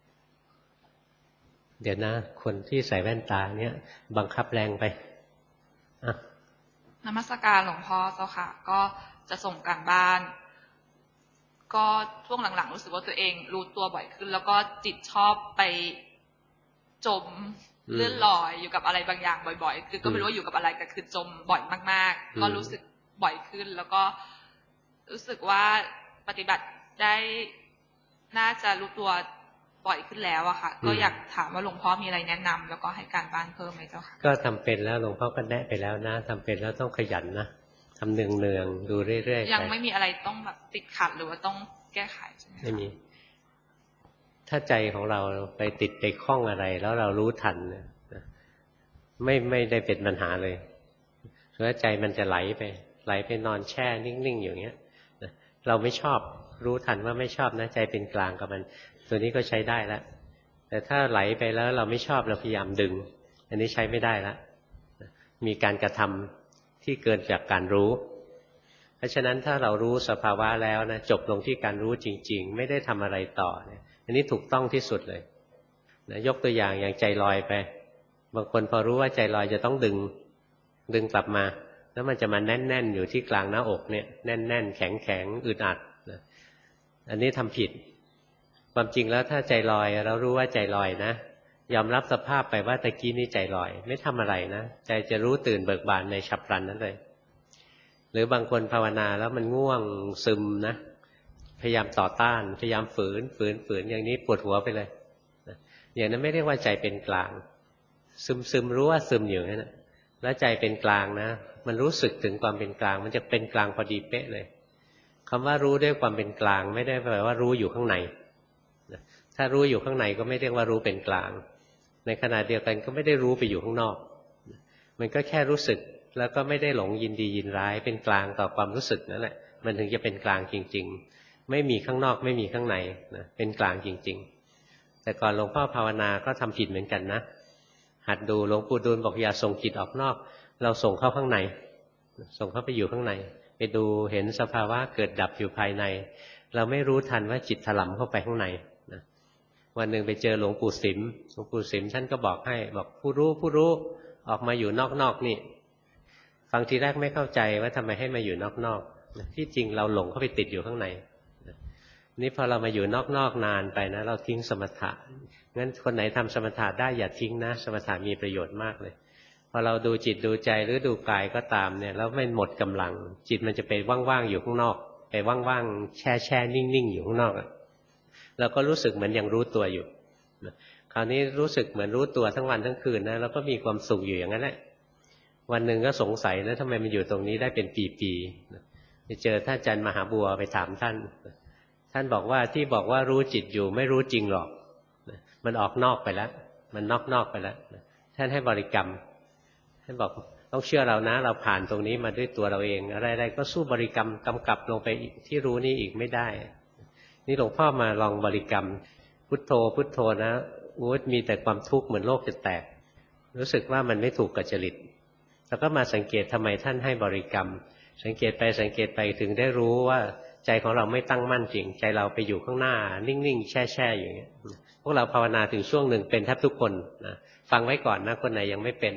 เดี๋ยวนะคนที่ใส่แว่นตาเนี่ยบังคับแรงไปอ่ะนมัสการหลวงพ่อเจ้าค่ะก็จะส่งการบ้านก็ช่วงหลังๆรู้สึกว่าตัวเองรู้ตัวบ่อยขึ้นแล้วก็จิตชอบไปจมเลื่อนลอยอยู่กับอะไรบางอย่างบ่อยๆคือก็ไม่รู้ว่าอยู่กับอะไรแต่คือจมบ่อยมากๆก็รู้สึกบ่อยขึ้นแล้วก็รู้สึกว่าปฏิบัติได้น่าจะรู้ตัวบ่อยขึ้นแล้วอะค่ะก็อยากถามว่าหลวงพ่อมีอะไรแนะนำแล้วก็ให้การบ้านเพิ่มไหมเจ้าค่ะก็ทำเป็นแล้วหลวงพ่อก็แนะไปแล้วนะทำเป็นแล้วต้องขยันนะทำเนืองๆดูเรื่อยๆยังไม่มีอะไรต้องแบบติดขัดหรือว่าต้องแก้ไขใช่ไหมไม่มีถ้าใจของเราไปติดไปคล้องอะไรแล้วเรารู้ทันไม่ไม่ได้เป็นปัญหาเลยเพราะใจมันจะไหลไปไหลไปนอนแช่นิ่งๆอย่างเงี้ยเราไม่ชอบรู้ทันว่าไม่ชอบนะใจเป็นกลางกับมันตัวนี้ก็ใช้ได้แล้วแต่ถ้าไหลไปแล้วเราไม่ชอบเราพยายามดึงอันนี้ใช้ไม่ได้แล้วมีการกระทำที่เกินจากการรู้เพราะฉะนั้นถ้าเรารู้สภาวะแล้วนะจบลงที่การรู้จริงๆไม่ได้ทำอะไรต่อเนี่ยอันนี้ถูกต้องที่สุดเลยนะยกตัวอย่างอย่างใจลอยไปบางคนพอรู้ว่าใจลอยจะต้องดึงดึงกลับมาแล้วมันจะมาแน่นๆอยู่ที่กลางหน้าอกเนี่ยแน่นๆแข็งๆอึดอัดนะอันนี้ทำผิดความจริงแล้วถ้าใจลอยเรารู้ว่าใจลอยนะยอมรับสภาพไปว่าตะกี้นี้ใจลอยไม่ทำอะไรนะใจจะรู้ตื่นเบิกบานในฉับพลันนั้นเลยหรือบางคนภาวนาแล้วมันง่วงซึมนะพยายามต่อต้านพยายามฝืนฝืนฝืนอย่างนี้ปวดหัวไปเลยอย่างนั้นไม่เรียกว่าใจเป็นกลางซึมซึมรู้ว่าซึมอยู่นั่นแหละแล้วใจเป็นกลางนะมันรู้สึกถึงความเป็นกลางมันจะเป็นกลางพอดีเป๊ะเลยคำว่ารู้ด้วยความเป็นกลางไม่ได้แปลว่ารู้อยู่ข้างในถ้ารู้อยู่ข้างในก็ไม่เรียกว่ารู้เป็นกลางในขณะเดียวกันก็ไม่ได้รู้ไปอยู่ข้างนอกมันก็แค่รู้สึกแล้วก็ไม่ได้หลงยินดียินร้ายเป็นกลางต่อความรู้สึกนั่นแหละมันถึงจะเป็นกลางจริงๆไม่มีข้างนอกไม่มีข้างในนะเป็นกลางจริงๆแต่ก่อนหลวงพ่อภาวนาก็ทำผิดเหมือนกันนะหัดดูหลวงปู่ดูลบอกอย่าส่งจิตออกนอกเราส่งเข้าข้างในส่งเข้าไปอยู่ข้างในไปดูเห็นสภาวะเกิดดับอยู่ภายในเราไม่รู้ทันว่าจิตถลำเข้าไปข้างในนะวันหนึ่งไปเจอหลวงปู่สิมหลวงปู่สิมท่านก็บอกให้บอกผู้รู้ผู้รู้ออกมาอยู่นอกๆนี่ฟังทีแรกไม่เข้าใจว่าทำไมให้มาอยู่นอกๆที่จริงเราหลงเข้าไปติดอยู่ข้างในนี่พอเรามาอยู่นอกๆนานไปนะเราทิ้งสมถะงั้นคนไหนทำสมถะได้อย่าทิ้งนะสมถะมีประโยชน์มากเลยพอเราดูจิตดูใจหรือดูกายก็ตามเนี่ยแล้วไม่หมดกำลังจิตมันจะไปว่างๆอยู่ข้างนอกไปว่างๆแช่แช่นิ่งๆอยู่ข้างนอกเราก็รู้สึกเหมือนยังรู้ตัวอยู่คราวนี้รู้สึกเหมือนรู้ตัวทั้งวันทั้งคืนนะแล้วก็มีความสุขอยู่อย่างนั้นแหละวันหนึ่งก็สงสัยนะทำไมมันอยู่ตรงนี้ได้เป็นปีๆไปเจอท่านอาจารย์มหาบัวไปถามท่านท่านบอกว่าที่บอกว่ารู้จิตอยู่ไม่รู้จริงหรอกมันออกนอกไปแล้วมันนอกๆไปแล้วท่านให้บริกรรมท่านบอกต้องเชื่อเรานะเราผ่านตรงนี้มาด้วยตัวเราเองอะไรๆก็สู้บริกรรมกำกับลงไปที่รู้นี่อีกไม่ได้นี่หลวงพ่อมาลองบริกรรมพุทโธพุทโธนะโอ้ยมีแต่ความทุกข์เหมือนโลกจะแตกรู้สึกว่ามันไม่ถูกกับจริตแล้วก็มาสังเกตทำไมท่านให้บริกรรมสังเกตไปสังเกตไปถึงได้รู้ว่าใจของเราไม่ตั้งมั่นจริงใจเราไปอยู่ข้างหน้านิ่งๆแช่ๆอย่างเงี้ยพวกเราภาวนาถึงช่วงหนึ่งเป็นแทบทุกคนนะฟังไว้ก่อนนะคนไหนยังไม่เป็น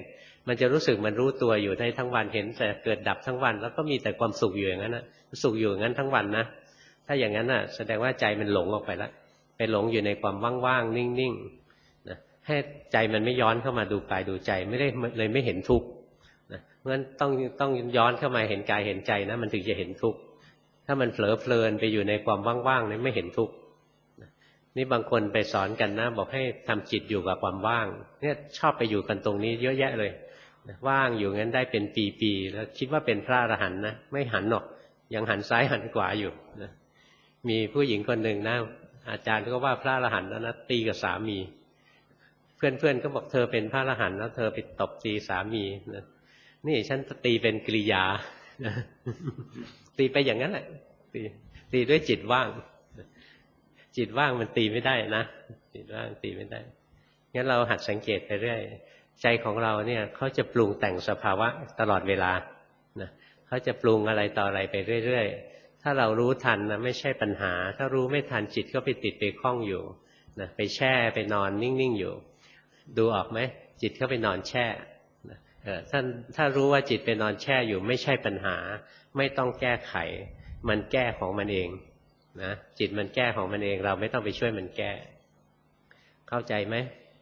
มันจะรู้สึกมันรู้ตัวอยู่ได้ทั้งวันเห็นแต่เกิดดับทั้งวันแล้วก็มีแต่ความสุขอยู่อย่างนั้นนะสุขอยู่อย่างนั้นทั้งวันนะถ้าอย่างนั้นน่ะแสดงว่าใจมันหลงออกไปแล้วไปหลงอยู่ในความว่างๆนิ่งๆนะให้ใจมันไม่ย้อนเข้ามาดูกายดูใจไม่ได้เลยไม่เห็นทุกข์นะเพราะฉะนั้นต้องต้องย้อนเข้ามาเห็นกายเห็นใจนะมันถึงจะเห็นทุกข์ถ้ามันเผลอเพลินไปอยู่ในความว่างๆนี่ไม่เห็นทุกข์นี่บางคนไปสอนกันนะบอกให้ทำจิตอยู่กับความว่างเนี่ยชอบไปอยู่กันตรงนี้เยอะแยะเลยว่างอยู่งั้นได้เป็นปีๆแล้วคิดว่าเป็นพระอรหันต์นะไม่หันหรอกยังหันซ้ายหันขวาอยู่นะมีผู้หญิงคนหนึ่งนะอาจารย์ก็ว่าพระอรหันต์แล้วนะตีกับสามีเพื่อนๆก็บอกเธอเป็นพระอรหันต์แล้วเธอไปตบตีสามีนะนี่ฉันตีเป็นกริยาตีไปอย่างนั้นแหละตีตีด้วยจิตว่างจิตว่างมันตีไม่ได้นะจิตว่างตีไม่ได้งั้นเราหัดสังเกตไปเรื่อยใจของเราเนี่ยเขาจะปรุงแต่งสภาวะตลอดเวลานะเขาจะปรุงอะไรต่ออะไรไปเรื่อยๆถ้าเรารู้ทันนะไม่ใช่ปัญหาถ้ารู้ไม่ทันจิตก็ไปติดไปคล้องอยู่นะไปแช่ไปนอนนิ่งๆอยู่ดูออกไหมจิตเข้าไปนอนแช่นะเออท่านถ้ารู้ว่าจิตไปนอนแช่อยู่ไม่ใช่ปัญหาไม่ต้องแก้ไขมันแก้ของมันเองนะจิตมันแก้ของมันเองเราไม่ต้องไปช่วยมันแก้เข้าใจไหม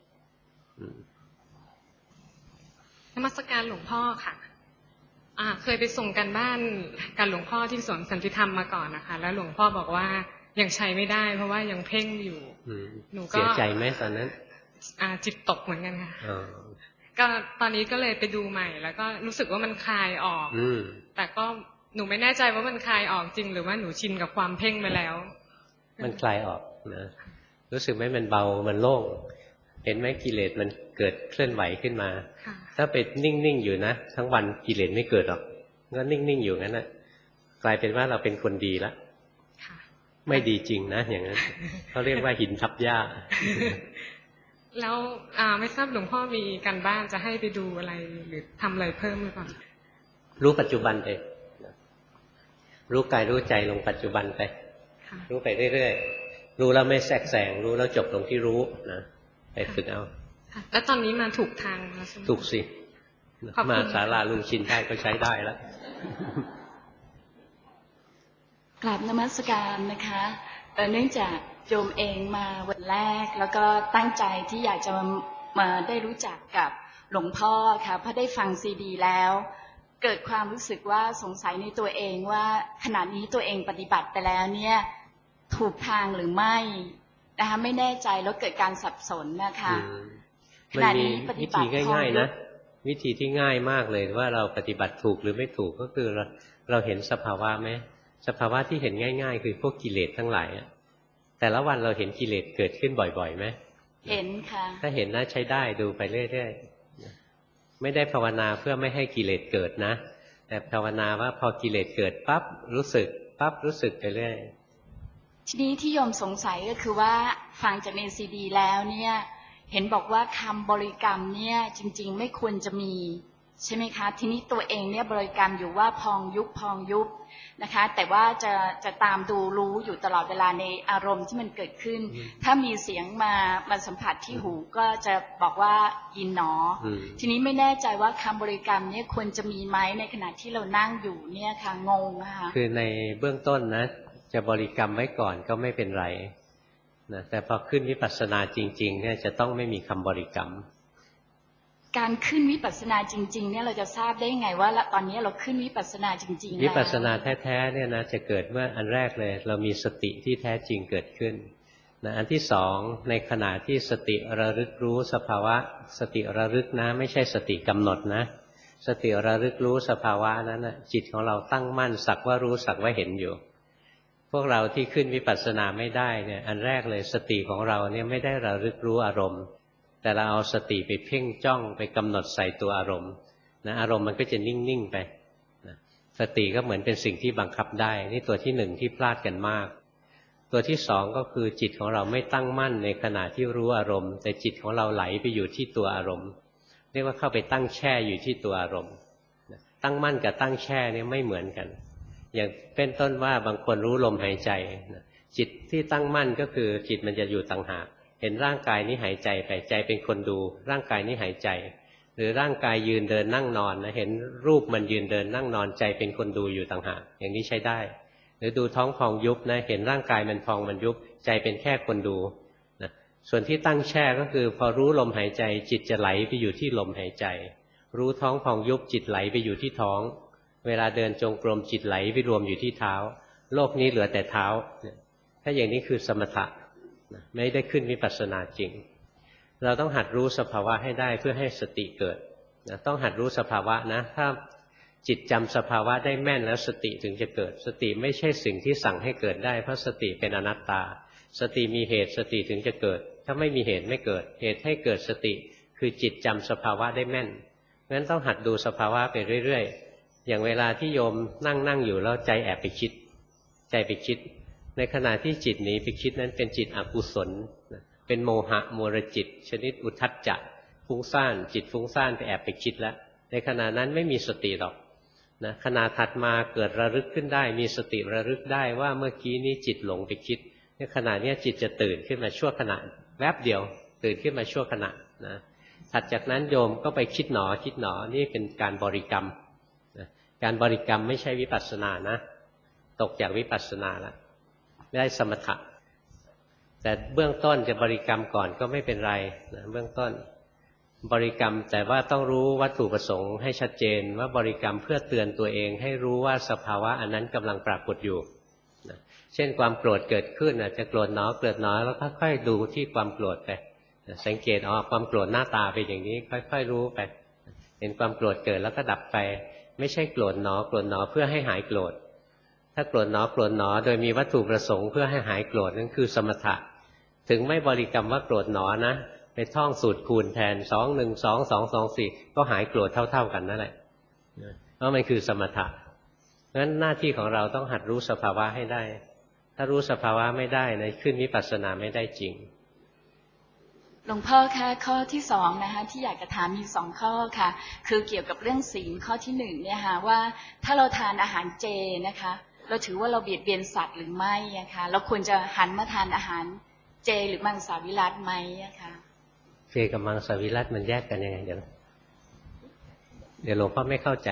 นมัสการหลวงพ่อค่ะอ่าเคยไปส่งกันบ้านกับหลวงพ่อที่สวนสันติธรรมมาก่อนนะคะแล้วหลวงพ่อบอกว่ายังใช้ไม่ได้เพราะว่ายังเพ่งอยู่หนูก็เสียใจไหมตอนนั้นอ่าจิตตกเหมือนกันค่ะก็ตอนนี้ก็เลยไปดูใหม่แล้วก็รู้สึกว่ามันคลายออกแต่ก็หนูไม่แน่ใจว่ามันคลายออกจริงหรือว่าหนูชินกับความเพ่งไปแล้วมันคลายออกนะรู้สึกไหมมันเบามันโล่งเห็นไหมกิเลสมันเกิดเคลื่อนไหวขึ้นมาถ้าไปนิ่งๆอยู่นะทั้งวันกิเลสไม่เกิดหรอกก็นิ่งๆอยู่งั้นนะกลายเป็นว่าเราเป็นคนดีละไม่ดีจริงนะอย่างนั้นเขาเรียกว่าหินทับหญ้าแล้วอ่าไม่ทราบหลวงพ่อมีการบ้านจะให้ไปดูอะไรหรือทำอะไรเพิ่มหรือเปล่ารู้ปัจจุบันไปรู้กายรู้ใจลงปัจจุบันไปรู้ไปเรื่อยๆรู้แล้วไม่แทรกแซงรู้แล้วจบลงที่รู้นะไปฝึกเอาแล้วตอนนี้มาถูกทางแล้วใช่ไหมถูกสิมาศาลาลุงชินได้ก็ใช้ได้แล้วกราบนมัสการนะคะเนื่องจากโยมเองมาวันแรกแล้วก็ตั้งใจที่อยากจะมาได้รู้จักกับหลวงพ่อค่ะเพราะได้ฟังซีดีแล้วเกิดความรู้สึกว่าสงสัยในตัวเองว่าขณะนี้ตัวเองปฏิบัติไปแล้วเนี่ยถูกทางหรือไม่นะคะไม่แน่ใจแล้วเกิดการสับสนนะคะขณะนี้ปฏิบัติง่ายๆนะวิธีที่ง่ายมากเลยว่าเราปฏิบัติถูกหรือไม่ถูกก็คือเราเราเห็นสภาวะไหมสภาวะที่เห็นง่ายๆคือพวกกิเลสทั้งหลายแต่ละวันเราเห็นกิเลสเกิดขึ้นบ่อยๆไหมเห็นค่ะถ้าเห็นนะใช้ได้ดูไปเรื่อยๆไม่ได้ภาวนาเพื่อไม่ให้กิเลสเกิดนะแต่ภาวนาว่าพอกิเลสเกิดปั๊บรู้สึกปั๊บรู้สึกไปเรื่อยทีนี้ที่โยมสงสัยก็คือว่าฟังจากในซีดีแล้วเนี่ยเห็นบอกว่าคำบริกรรมเนี่ยจริงๆไม่ควรจะมีใช่ไหมคะทีนี้ตัวเองเนี่ยบริกรรมอยู่ว่าพองยุบพองยุบนะคะแต่ว่าจะจะตามดูรู้อยู่ตลอดเวลาในอารมณ์ที่มันเกิดขึ้นถ้ามีเสียงมามาสัมผัสที่หูก็จะบอกว่ายินหนอทีนี้ไม่แน่ใจว่าคำบริกรรมเนี่ยควรจะมีไหมในขณะที่เรานั่งอยู่เนี่ยค่ะงงนะคะคือในเบื้องต้นนะจะบริกรรมไว้ก่อนก็ไม่เป็นไรนะแต่พอขึ้นวิปัสสนาจริงๆเนี่ยจะต้องไม่มีคำบริกรรมการขึ้นวิปัสสนาจริงๆเนี่ยเราจะทราบได้ไงว่าตอนนี้เราขึ้นวิปัสสนาจริงๆแล้ววิปัสสนาแท้ๆเนี่ยนะจะเกิดเมื่ออันแรกเลยเรามีสติที่แท้จริงเกิดขึ้นนะอันที่สองในขณะที่สติระลึกรู้สภาวะสติระลึกนะไม่ใช่สติกำหนดนะสติระลึกรู้สภาวะนั้นนะจิตของเราตั้งมั่นสักว่ารู้สักว่าเห็นอยู่พวกเราที่ขึ้นวิปัสสนาไม่ได้เนี่ยอันแรกเลยสติของเราเนี่ยไม่ได้ระลึกรู้อารมณ์แต่เราเอาสติไปเพ่งจ้องไปกำหนดใส่ตัวอารมณ์นะอารมณ์มันก็จะนิ่งๆไปนะสติก็เหมือนเป็นสิ่งที่บังคับได้นี่ตัวที่หนึ่งที่พลาดกันมากตัวที่สองก็คือจิตของเราไม่ตั้งมั่นในขณะที่รู้อารมณ์แต่จิตของเราไหลไปอยู่ที่ตัวอารมณ์เรียกว่าเข้าไปตั้งแช่อยู่ที่ตัวอารมณ์ตั้งมั่นกับตั้งแช่เนี่ยไม่เหมือนกันอย่างเป็นต้นว่าบางคนรู้ลมหายใจจิตที่ตั้งมั่นก็คือจิตมันจะอยู่ต่างหากเห็นร่างกายนี้หายใจไปใจเป็นคนดูร่างกายนี้หายใจหรือร่างกายยืนเดินนั่งนอนนะเห็นรูปมันยืนเดินนั่งนอนใจเป็นคนดูอยู่ต่างหากอย่างนี้ใช้ได้หรือดูท้องพองยุบนะเห็นร่างกายมันพองมันยุบใจเป็นแค่คนดูนะส่วนที่ตั้งแช่ก็คือพอรู้ลมหายใจจิตจะไหลไปอยู่ที่ลมหายใจรู้ท้องพองยุบจิตไหลไปอยู่ที่ท้องเวลาเดินจงกรมจิตไหลไปรวมอยู่ที่เท้าโลกนี้เหลือแต่เท้าถ้าอย่างนี้คือสมถะไม่ได้ขึ้นวิปัสสนาจริงเราต้องหัดรู้สภาวะให้ได้เพื่อให้สติเกิดนะต้องหัดรู้สภาวะนะถ้าจิตจำสภาวะได้แม่นแล้วสติถึงจะเกิดสติไม่ใช่สิ่งที่สั่งให้เกิดได้เพราะสติเป็นอนัตตาสติมีเหตุสติถึงจะเกิดถ้าไม่มีเหตุไม่เกิดเหตุให้เกิดสติคือจิตจำสภาวะได้แม่นงั้นต้องหัดดูสภาวะไปเรื่อยๆอย่างเวลาที่โยมนั่งนั่งอยู่แล้วใจแอบไปคิดใจไปคิดในขณะที่จิตหนีไปคิดนั้นเป็นจิตอกุศลเป็นโมหะโมรจิตชนิดอุทธัจจะฟุ้งซ่านจิตฟุ้งซ่านไปแอบไปคิดแล้วในขณะนั้นไม่มีสติหรอกนะขณะถัดมาเกิดระลึกขึ้นได้มีสติระลึกได้ว่าเมื่อกี้นี้จิตหลงไปคิดในขณะนี้จิตจะตื่นขึ้นมาชั่วขณะแวบเดียวตื่นขึ้นมาชั่วขณะนะถัดจากนั้นโยมก็ไปคิดหนอคิดหนอนี่เป็นการบริกรรมนะการบริกรรมไม่ใช่วิปัสสนานะตกจากวิปัสสนาแล้วได้สมถะแต่เบื้องต้นจะบริกรรมก่อนก็ไม่เป็นไรนะเบื้องต้นบริกรรมแต่ว่าต้องรู้วัตถุประสงค์ให้ชัดเจนว่าบริกรรมเพื่อเตือนตัวเองให้รู้ว่าสภาวะอันนั้นกำลังปรากฏอยู่นะเช่นความโกรธเกิดขึ้นอาจจะโกรธหนอเกิดหนอแล้วค่อยๆดูที่ความโกรธไปนะสังเกตอ๋อความโกรธหน้าตาเป็นอย่างนี้ค่อยๆรู้ไปเห็นความโกรธเกิดแล้วก็ดับไปไม่ใช่โกรธหนอโกรธหนอเพื่อให้หายโกรธถ้าโกรธหนอโกรธหนอโดยมีวัตถุประสงค์เพื่อให้หายโกรธนั่นคือสมถะถึงไม่บริกรรมว่าโกรธหนอนะไปท่องสูตรคูณแทนสองหนึ่งสองสองสองสี่ก็หายโกรธเท่าๆกันนั่นแหละเพราะมันคือสมถะงั้นหน้าที่ของเราต้องหัดรู้สภาวะให้ได้ถ้ารู้สภาวะไม่ได้นะขึ้นวิปัสสนาไม่ได้จริงหลวงพ่อคะข้อที่สองนะคะที่อยากจะถามมีสองข้อค่ะคือเกี่ยวกับเรื่องศีลข้อที่หนึ่งเนี่ยค่ะว่าถ้าเราทานอาหารเจนะคะเราถือว่าเราเบียดเบียนสัตว์หรือไม่นะคะเราควรจะหันมาทานอาหารเจหรือมังสวิรัติไหมนะคะเจกับมังสวิรัติมันแยกกันยังไงเดี๋ยวเดี๋ยวหลวงพ่อไม่เข้าใจ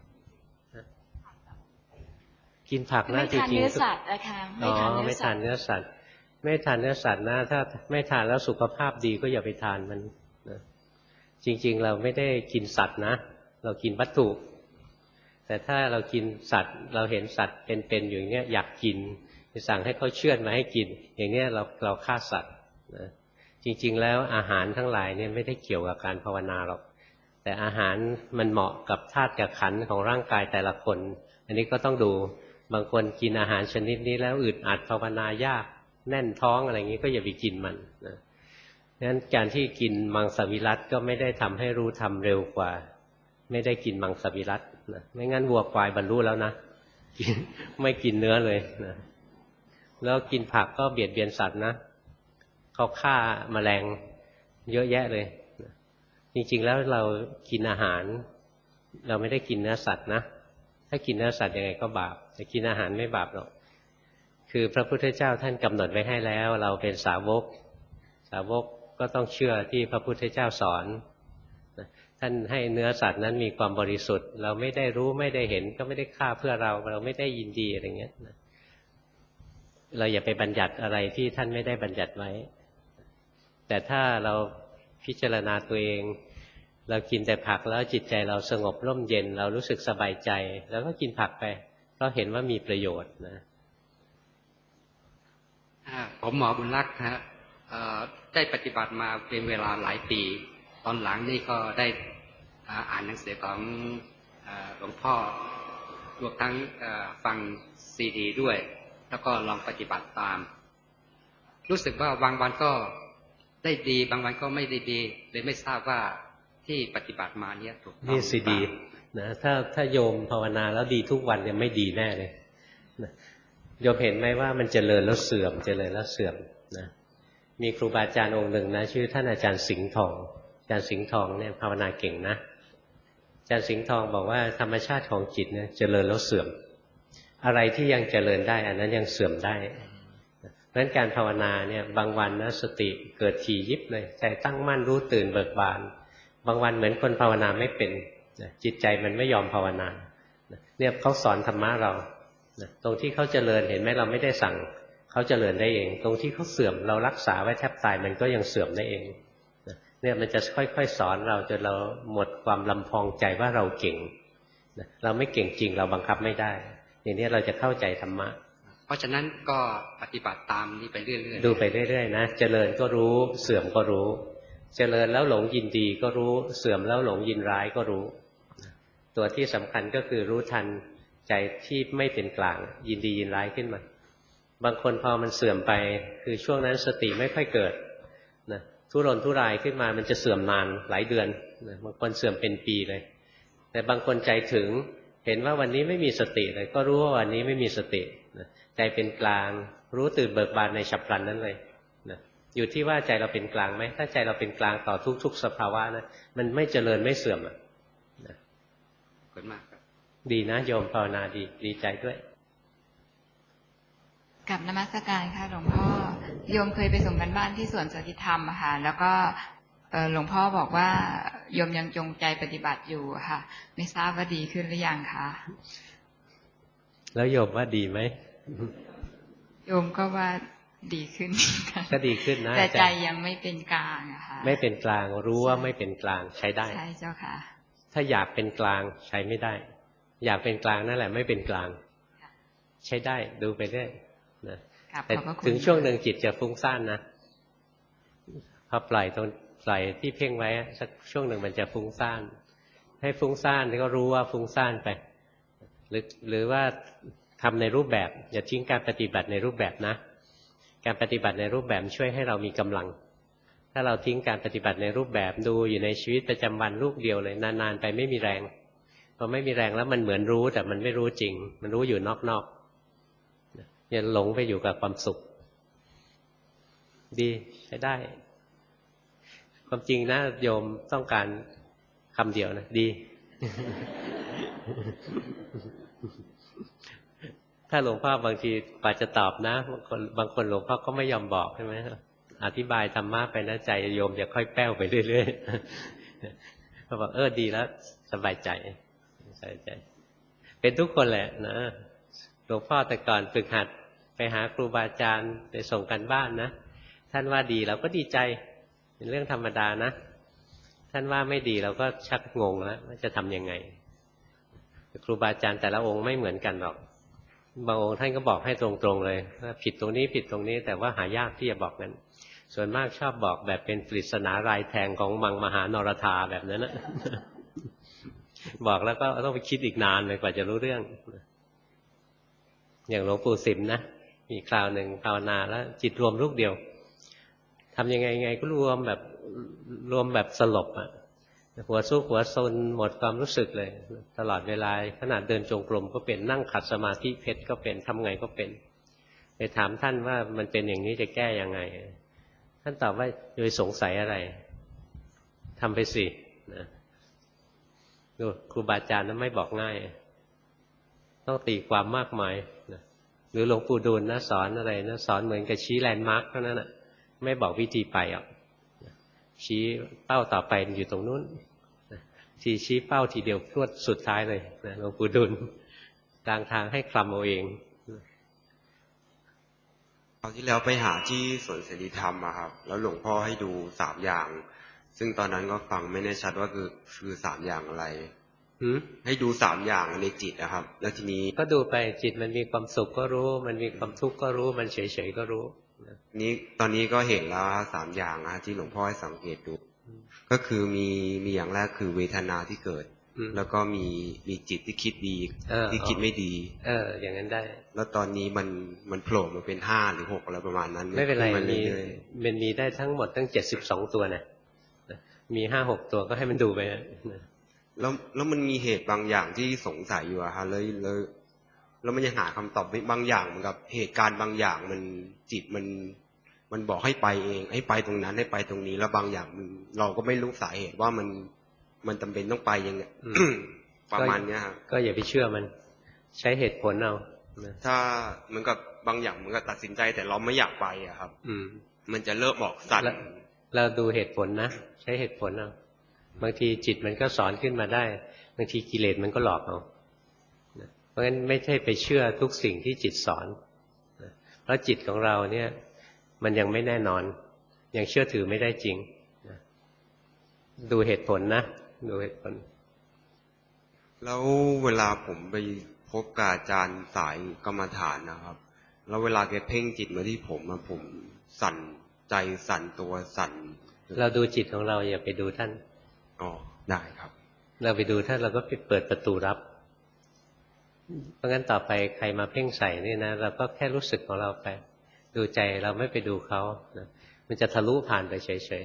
กินผักนะจริงๆไม่ทานเนื้อสัตว์นะคะไม่ทานเนื้อสัตว์ไม่ทานเนื้อสัตว์ไม่ทานเนื้อสัตว์นะถ้าไม่ทานแล้วสุขภาพดีก็อย่าไปทานมันนะจริงๆเราไม่ได้กินสัตว์นะเรากินวัตถุแต่ถ้าเรากินสัตว์เราเห็นสัตว์เป็นๆอยู่อย่างเนี้ยอยากกินจะสั่งให้เขาเชือดมาให้กินอย่างเนี้ยเราเราฆ่าสัตว์นะจริงๆแล้วอาหารทั้งหลายเนี่ยไม่ได้เกี่ยวกับการภาวนาหรอกแต่อาหารมันเหมาะกับธาตุกับขันธ์ของร่างกายแต่ละคนอันนี้ก็ต้องดูบางคนกินอาหารชนิดนี้แล้วอึดอัดภาวนายากแน่นท้องอะไรอย่างนี้ก็อย่าไปกินมันนะงั้นการที่กินมังสวิรัติก็ไม่ได้ทำให้รู้ทำเร็วกว่าไม่ได้กินมังสวิรัตินะไม่งั้นวัวควายบรรลุแล้วนะไม่กินเนื้อเลยนะแล้วกินผักก็เบียดเบียนสัตว์นะเขาฆ่าแมลงเยอะแยะเลยนะจริงๆแล้วเรากินอาหารเราไม่ได้กินเนื้อสัตว์นะถ้ากินเนื้อสัตว์ยังไงก็บาปแต่กินอาหารไม่บาปหรอกคือพระพุทธเจ้าท่านกำหนดไว้ให้แล้วเราเป็นสาวกสาวกก็ต้องเชื่อที่พระพุทธเจ้าสอนท่านให้เนื้อสัตว์นั้นมีความบริสุทธิ์เราไม่ได้รู้ไม่ได้เห็นก็ไม่ได้ฆ่าเพื่อเราเราไม่ได้ยินดีอะไรเงี้ยเราอย่าไปบัญญัติอะไรที่ท่านไม่ได้บัญญัติไว้แต่ถ้าเราพิจารณาตัวเองเรากินแต่ผักแล้วจิตใจเราสงบร่มเย็นเรารู้สึกสบายใจแล้วก็กินผักไปเพราะเห็นว่ามีประโยชน์นะผมหมอบุญรักษ์ฮะได้ปฏิบัติมาเป็นเวลาหลายปีตอนหลังนี่ก็ได้อ่านหนังสือของหลวงพ่อรวมทั้งฟังซีดีด้วยแล้วก็ลองปฏิบัติตามรู้สึกว่าบางวันก็ได้ดีบางวันก็ไม่ได้ดีเลยไม่ทราบว่าที่ปฏิบัติมาเนี่ยถูกต้องนี่ซีดีนะถ้าถ้าโยมภาวนาแล้วดีทุกวันเนี่ยไม่ดีแน่เลยนะโยมเห็นไหมว่ามันเจริญแล้วเสื่อมเจริญแล้วเสื่อมนะมีครูบาอาจารย์องค์หนึ่งนะชื่อท่านอาจารย์สิงห์ทองอาจารย์สิงห์ทองเนี่ยภาวนาเก่งนะอาจารย์สิงห์ทองบอกว่าธรรมชาติของจิตเนี่ยเจริญแล้วเสื่อมอะไรที่ยังเจริญได้อันนั้นยังเสื่อมได้เพราะฉะนั้นการภาวนาเนี่ยบางวันนะสติเกิดถี่ยิบเลยใจตั้งมั่นรู้ตื่นเบิกบานบางวันเหมือนคนภาวนาไม่เป็นจิตใจมันไม่ยอมภาวนาเนี่ยเขาสอนธรรมะเราตรงที่เขาเจริญเห็นไหมเราไม่ได้สั่งเขาเจริญได้เองตรงที่เขาเสื่อมเรารักษาไว้แทบตายมันก็ยังเสื่อมได้เองเนี่ยมันจะค่อยๆสอนเราจนเราหมดความลำพองใจว่าเราเก่งเราไม่เก่งจริงเราบังคับไม่ได้อย่างนี้เราจะเข้าใจธรรมะเพราะฉะนั้นก็ปฏิบัติตามนี้ไปเรื่อยๆดูไปเรื่อยๆนะเจริญก็รู้เสื่อมก็รู้เจริญแล้วหลงยินดีก็รู้เสื่อมแล้วหลงยินร้ายก็รู้ตัวที่สำคัญก็คือรู้ทันใจที่ไม่เป็นกลางยินดียินร้ายขึ้นมาบางคนพอมันเสื่อมไปคือช่วงนั้นสติไม่ค่อยเกิดนะทุรนทุรายขึ้นมามันจะเสื่อมนานหลายเดือนนะบางคนเสื่อมเป็นปีเลยแต่บางคนใจถึงเห็นว่าวันนี้ไม่มีสติเลยก็รู้ว่าวันนี้ไม่มีสตินะใจเป็นกลางรู้ตื่นเบิกบานในฉับพลันนั้นเลยนะอยู่ที่ว่าใจเราเป็นกลางไหมถ้าใจเราเป็นกลางต่อทุกๆสภาวะนะมันไม่เจริญไม่เสื่อมอ่ะนะขอบคุณมากครับดีนะโยมภาวนาดีดีใจด้วยกับนมัสการค่ะหลวงพ่อโยมเคยไปส่งกันบ้านที่สวนสันติธรรมอะค่ะแล้วก็หลวงพ่อบอกว่าโยมยังจงใจปฏิบัติอยู่ค่ะไม่ทราบว่าดีขึ้นหรือยังคะแล้วโยมว่าดีไหมโยมก็ว่าดีขึ้นก็ดีขึ้นนะแต่ใจยังไม่เป็นกลางอะค่ะไม่เป็นกลางรู้ว่าไม่เป็นกลางใช้ได้ใช่เจ้าค่ะถ้าอยากเป็นกลางใช้ไม่ได้อยากเป็นกลางนั่นแหละไม่เป็นกลางใช้ได้ดูไปเรื่อยนะแต่ถึงช่วงหนึ่งจิตจะฟุ้งซ่านนะพอปล่อยตรงปล่อยที่เพ่งไว้สักช่วงหนึ่งมันจะฟุ้งซ่านให้ฟุ้งซ่านก็รู้ว่าฟุ้งซ่านไปหรือหรือว่าทำในรูปแบบอย่าทิ้งการปฏิบัติในรูปแบบนะการปฏิบัติในรูปแบบช่วยให้เรามีกำลังถ้าเราทิ้งการปฏิบัติในรูปแบบดูอยู่ในชีวิตประจำวันรูปเดียวเลยนานๆไปไม่มีแรงพอไม่มีแรงแล้วมันเหมือนรู้แต่มันไม่รู้จริงมันรู้อยู่นอกๆอย่าหลงไปอยู่กับความสุขดีใช้ได้ความจริงนะโยมต้องการคำเดียวนะดี ถ้าหลวงพ่อบางทีกว่าจะตอบนะบางคนบางคนหลวงพ่อก็ไม่ยอมบอกใช่ไหมอธิบายธรรมะไปนะใจโยมจะค่อยแป้วไปเรื่อยๆเขาบอกเออดีแล้วสบายใจสบายใจเป็นทุกคนแหละนะหลวงพ่อแต่ก่อนฝึกหัดไปหาครูบาอาจารย์ไปส่งกันบ้านนะท่านว่าดีเราก็ดีใจเป็นเรื่องธรรมดานะท่านว่าไม่ดีเราก็ชักงงแล้วว่าจะทำยังไงครูบาอาจารย์แต่ละองค์ไม่เหมือนกันหรอกบางองค์ท่านก็บอกให้ตรงๆเลยว่าผิดตรงนี้ผิดตรงนี้แต่ว่าหายากที่จะบอกนั้นส่วนมากชอบบอกแบบเป็นปริศนารายแทงของมังมหานรธาแบบนั้นนะบอกแล้วก็ต้องไปคิดอีกนานเลยกว่าจะรู้เรื่องอย่างหลวงปู่สิมนะมีคราวหนึ่งภาวนาแล้วจิตรวมลูกเดียวทำยังไงไงก็รวมแบบรวมแบบสลบอ่ะหัวสู้หัวซนหมดความรู้สึกเลยตลอดเวลาขนาดเดินจงกรมก็เป็นนั่งขัดสมาธิเพชรก็เป็นทำไงก็เป็นไปถามท่านว่ามันเป็นอย่างนี้จะแก้ยังไงท่านตอบว่าโดยสงสัยอะไรทำไปสินะดูครูบาอาจารย์นั้นไม่บอกง่ายต้องตีความมากมายนะหรือหลวงปู่ดูลนะสอนอะไรนะสอนเหมือนกับชี้แลนด์มาร์คเท่านั้นนะไม่บอกวิธีไปอ่ะชี้เป้าต่อไปอยู่ตรงนู้นทีชี้เป้าทีเดียวพรวดสุดท้ายเลยนะหลวงปู่ดุลกลางทางให้คลำเอาเองคราวที่แล้วไปหาที่สวนเสรีธรรมอะครับแล้วหลวงพ่อให้ดูสามอย่าง ซึ่งตอนนั้นก็ฟังไม่แน่ชัดว่าคือคือสามอย่างอะไรให้ดูสามอย่างในจิตนะครับแล้วทีนี้ก็ดูไปจิตมันมีความสุขก็รู้มันมีความทุกข์ก็รู้มันเฉยๆก็รู้นี้ตอนนี้ก็เห็นแล้วสามอย่างนะที่หลวงพ่อให้สังเกตดูก็คือมีมีอย่างแรกคือเวทนาที่เกิดแล้วก็มีมีจิตที่คิดดีที่คิดไม่ดีเอออย่างนั้นได้แล้วตอนนี้มันมันโผล่มาเป็นห้าหรือหกอะไรประมาณนั้นไม่เป็นไรมีมันมีได้ทั้งหมดตั้งเจ็ดสิบสองตัวนะมีห้าหกตัวก็ให้มันดูไปนะแล้วแล้วมันมีเหตุบางอย่างที่สงสัยอยู่อะฮะเลยเลยแล้วมันยังหาคำตอบบางอย่างเหมือนกับเหตุการณ์บางอย่างมันจิตมันมันบอกให้ไปเองให้ไปตรงนั้นให้ไปตรงนี้แล้วบางอย่างเราก็ไม่รู้สาเหตุว่ามันมันจำเป็นต้องไปยังไงประมาณนี้ครับก็อย่าไปเชื่อมันใช้เหตุผลเอาถ้าเหมือนกับบางอย่างเหมือนกับตัดสินใจแต่เราไม่อยากไปอะครับมันจะเริ่มบอกสั่นเราดูเหตุผลนะใช้เหตุผลเอาบางทีจิตมันก็สอนขึ้นมาได้บางทีกิเลสมันก็หลอกเอาเพราะฉะนั้นไม่ใช่ไปเชื่อทุกสิ่งที่จิตสอนเพราะจิตของเราเนี่ยมันยังไม่แน่นอนยังเชื่อถือไม่ได้จริงดูเหตุผลนะดูเหตุผลแล้วเวลาผมไปพบกับอาจารย์สายกรรมฐานนะครับแล้วเวลาแกเพ่งจิตมาที่ผมอะผมสั่นใจสั่นตัวสั่นเราดูจิตของเราอย่าไปดูท่านอ๋อได้ครับเราไปดูท่านเราก็ไปเปิดประตูรับเพราะงั้นต่อไปใครมาเพ่งใส่นี่นะเราก็แค่รู้สึกของเราไปดูใจเราไม่ไปดูเขานะมันจะทะลุผ่านไปเฉย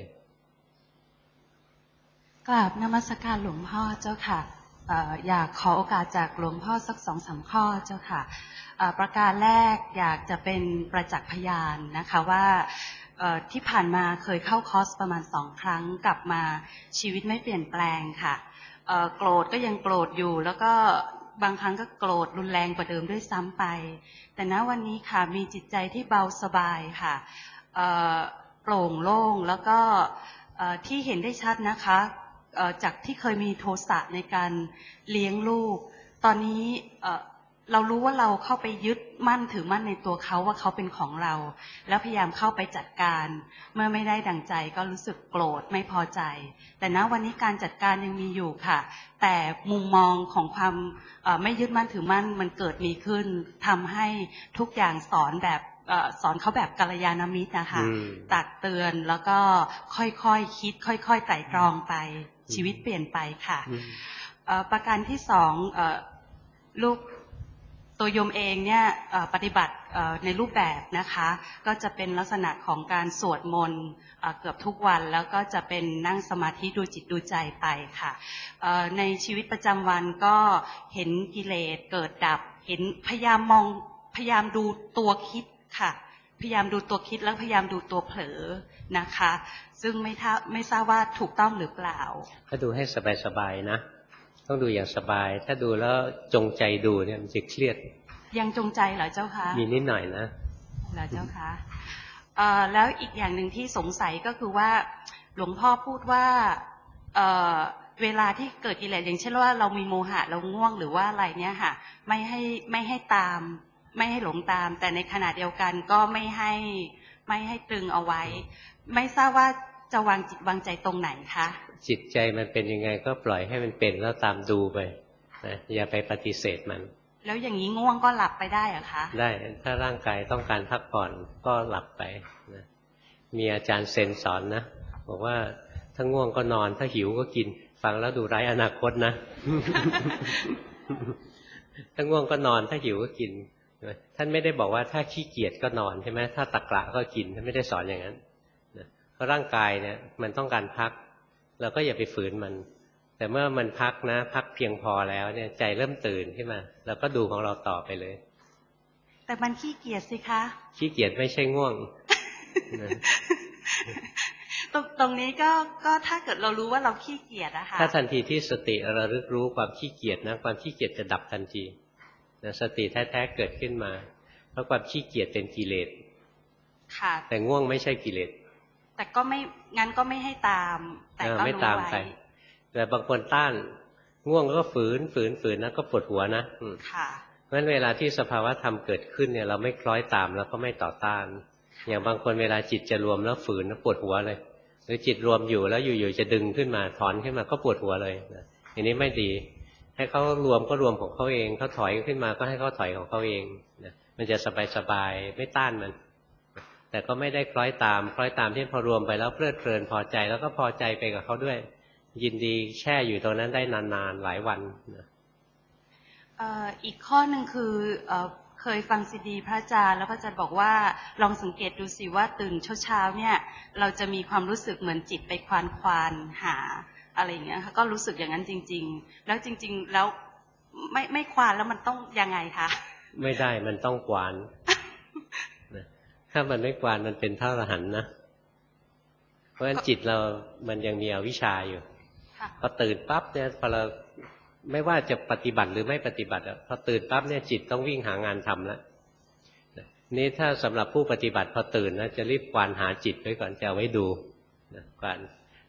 ๆกราบนมัสการหลวงพ่อเจ้าค่ะอยากขอโอกาสจากหลวงพ่อสักสองสามข้อเจ้าค่ะประการแรกอยากจะเป็นประจักษ์พยานนะคะว่าที่ผ่านมาเคยเข้าคอร์สประมาณสองครั้งกลับมาชีวิตไม่เปลี่ยนแปลงค่ะโกรธก็ยังโกรธอยู่แล้วก็บางครั้งก็โกรธรุนแรงกว่าเดิมด้วยซ้ำไปแต่ณวันนี้ค่ะมีจิตใจที่เบาสบายค่ะโปร่งโล่งแล้วก็ที่เห็นได้ชัดนะคะจากที่เคยมีโทสะในการเลี้ยงลูกตอนนี้เรารู้ว่าเราเข้าไปยึดมั่นถือมั่นในตัวเขาว่าเขาเป็นของเราแล้วพยายามเข้าไปจัดการเมื่อไม่ได้ดังใจก็รู้สึกโกรธไม่พอใจแต่ณวันนี้การจัดการยังมีอยู่ค่ะแต่มุมมองของความไม่ยึดมั่นถือมั่นมันเกิดมีขึ้นทำให้ทุกอย่างสอนแบบสอนเขาแบบกัลยาณมิตรนะคะตักเตือนแล้วก็ค่อยๆ ค, คิดค่อยๆไตร่ตรองไปชีวิตเปลี่ยนไปค่ะประการที่สองลูกตัวโยมเองเนี่ยปฏิบัติในรูปแบบนะคะก็จะเป็นลักษณะของการสวดมนต์เกือบทุกวันแล้วก็จะเป็นนั่งสมาธิดูจิตดูใจไปค่ะในชีวิตประจำวันก็เห็นกิเลสเกิดดับเห็นพยายามมองพยายามดูตัวคิดค่ะพยายามดูตัวคิดแล้วพยายามดูตัวเผลอนะคะซึ่งไม่ท่าไม่ทราบว่าถูกต้องหรือเปล่าก็ดูให้สบายๆนะต้องดูอย่างสบายถ้าดูแล้วจงใจดูเนี่ยมันจะเครียดยังจงใจเหรอเจ้าคะมีนิดหน่อยนะเหรอเจ้าคะเอ่อแล้วอีกอย่างหนึ่งที่สงสัยก็คือว่าหลวงพ่อพูดว่าเอ่อเวลาที่เกิดกิเลสอย่างเช่นว่าเรามีโมหะเราง่วงหรือว่าอะไรเนี่ยค่ะไม่ให้ไม่ให้ตามไม่ให้หลงตามแต่ในขณะเดียวกันก็ไม่ให้ไม่ให้ตรึงเอาไว้ไม่ทราบว่าจะวางจิตวางใจตรงไหนคะจิตใจมันเป็นยังไงก็ปล่อยให้มันเป็นแล้วตามดูไปนะอย่าไปปฏิเสธมันแล้วอย่างนี้ง่วงก็หลับไปได้เหรอคะได้ถ้าร่างกายต้องการพักผ่อนก็หลับไปนะมีอาจารย์เซนสอนนะบอกว่าถ้าง่วงก็นอนถ้าหิวก็กินฟังแล้วดูไร้อนาคตนะ ถ้าง่วงก็นอนถ้าหิวก็กินท่านไม่ได้บอกว่าถ้าขี้เกียจก็นอนใช่ไหมถ้าตะกระก็กินท่านไม่ได้สอนอย่างนั้นนะเพราะร่างกายเนี่ยมันต้องการพักเราก็อย่าไปฝืนมันแต่เมื่อมันพักนะพักเพียงพอแล้วเนี่ยใจเริ่มตื่นขึ้นมาเราก็ดูของเราต่อไปเลยแต่มันขี้เกียจสิคะขี้เกียจไม่ใช่ง่วงตรงตรงนี้ก็ก็ถ้าเกิดเรารู้ว่าเราขี้เกียจนะคะถ้าทันทีที่สติระลึกรู้ความขี้เกียจนะความขี้เกียจจะดับทันทีนะสติแท้ๆเกิดขึ้นมาเพราะความขี้เกียจเป็นกิเลสค่ะแต่ง่วงไม่ใช่กิเลสแต่ก็ไม่งั้นก็ไม่ให้ตามแต่ก็ไม่ตามไปแต่บางคนต้านง่วงก็ฝืนฝืนฝืนนะก็ปวดหัวนะค่ะเพราะฉะนั้นเวลาที่สภาวะธรรมเกิดขึ้นเนี่ยเราไม่คล้อยตามแล้วก็ไม่ต่อต้านอย่างบางคนเวลาจิตจะรวมแล้วฝืนแล้วปวดหัวเลยหรือจิตรวมอยู่แล้วอยู่ๆจะดึงขึ้นมาถอนขึ้นมาก็ปวดหัวเลยนะอย่างนี้ไม่ดีให้เขารวมก็รวมของเขาเองเขาถอยขึ้นมาก็ให้เขาถอยของเขาเองนะมันจะสบายๆไม่ต้านมันแต่ก็ไม่ได้คล้อยตามคล้อยตามที่พอรวมไปแล้วเพลิดเพลินพอใจแล้วก็พอใจไปกับเขาด้วยยินดีแช่อยู่ตรงนั้นได้นานๆหลายวันนะอีกข้อหนึ่งคือเอ่อเคยฟังซีดีพระอาจารย์แล้วพระอาจารย์บอกว่าลองสังเกตดูสิว่าตื่นเช้าๆเนี่ยเราจะมีความรู้สึกเหมือนจิตไปควานควานหาอะไรอย่างเงี้ยก็รู้สึกอย่างนั้นจริงๆแล้วจริงๆแล้วไม่ไม่ควานแล้วมันต้องยังไงคะไม่ได้มันต้องควาน ถ้ามันไม่ควานมันเป็นพระอรหันต์นะเพราะฉะนั้นจิตเรามันยังมีอวิชชาอยู่พอตื่นปั๊บเนี่ยพอเราไม่ว่าจะปฏิบัติหรือไม่ปฏิบัติพอตื่นปั๊บเนี่ยจิตต้องวิ่งหางานทำแล้วนี่ถ้าสำหรับผู้ปฏิบัติพอตื่นนะจะรีบควานหาจิตไว้ก่อนจะเอาไว้ดูนะควาน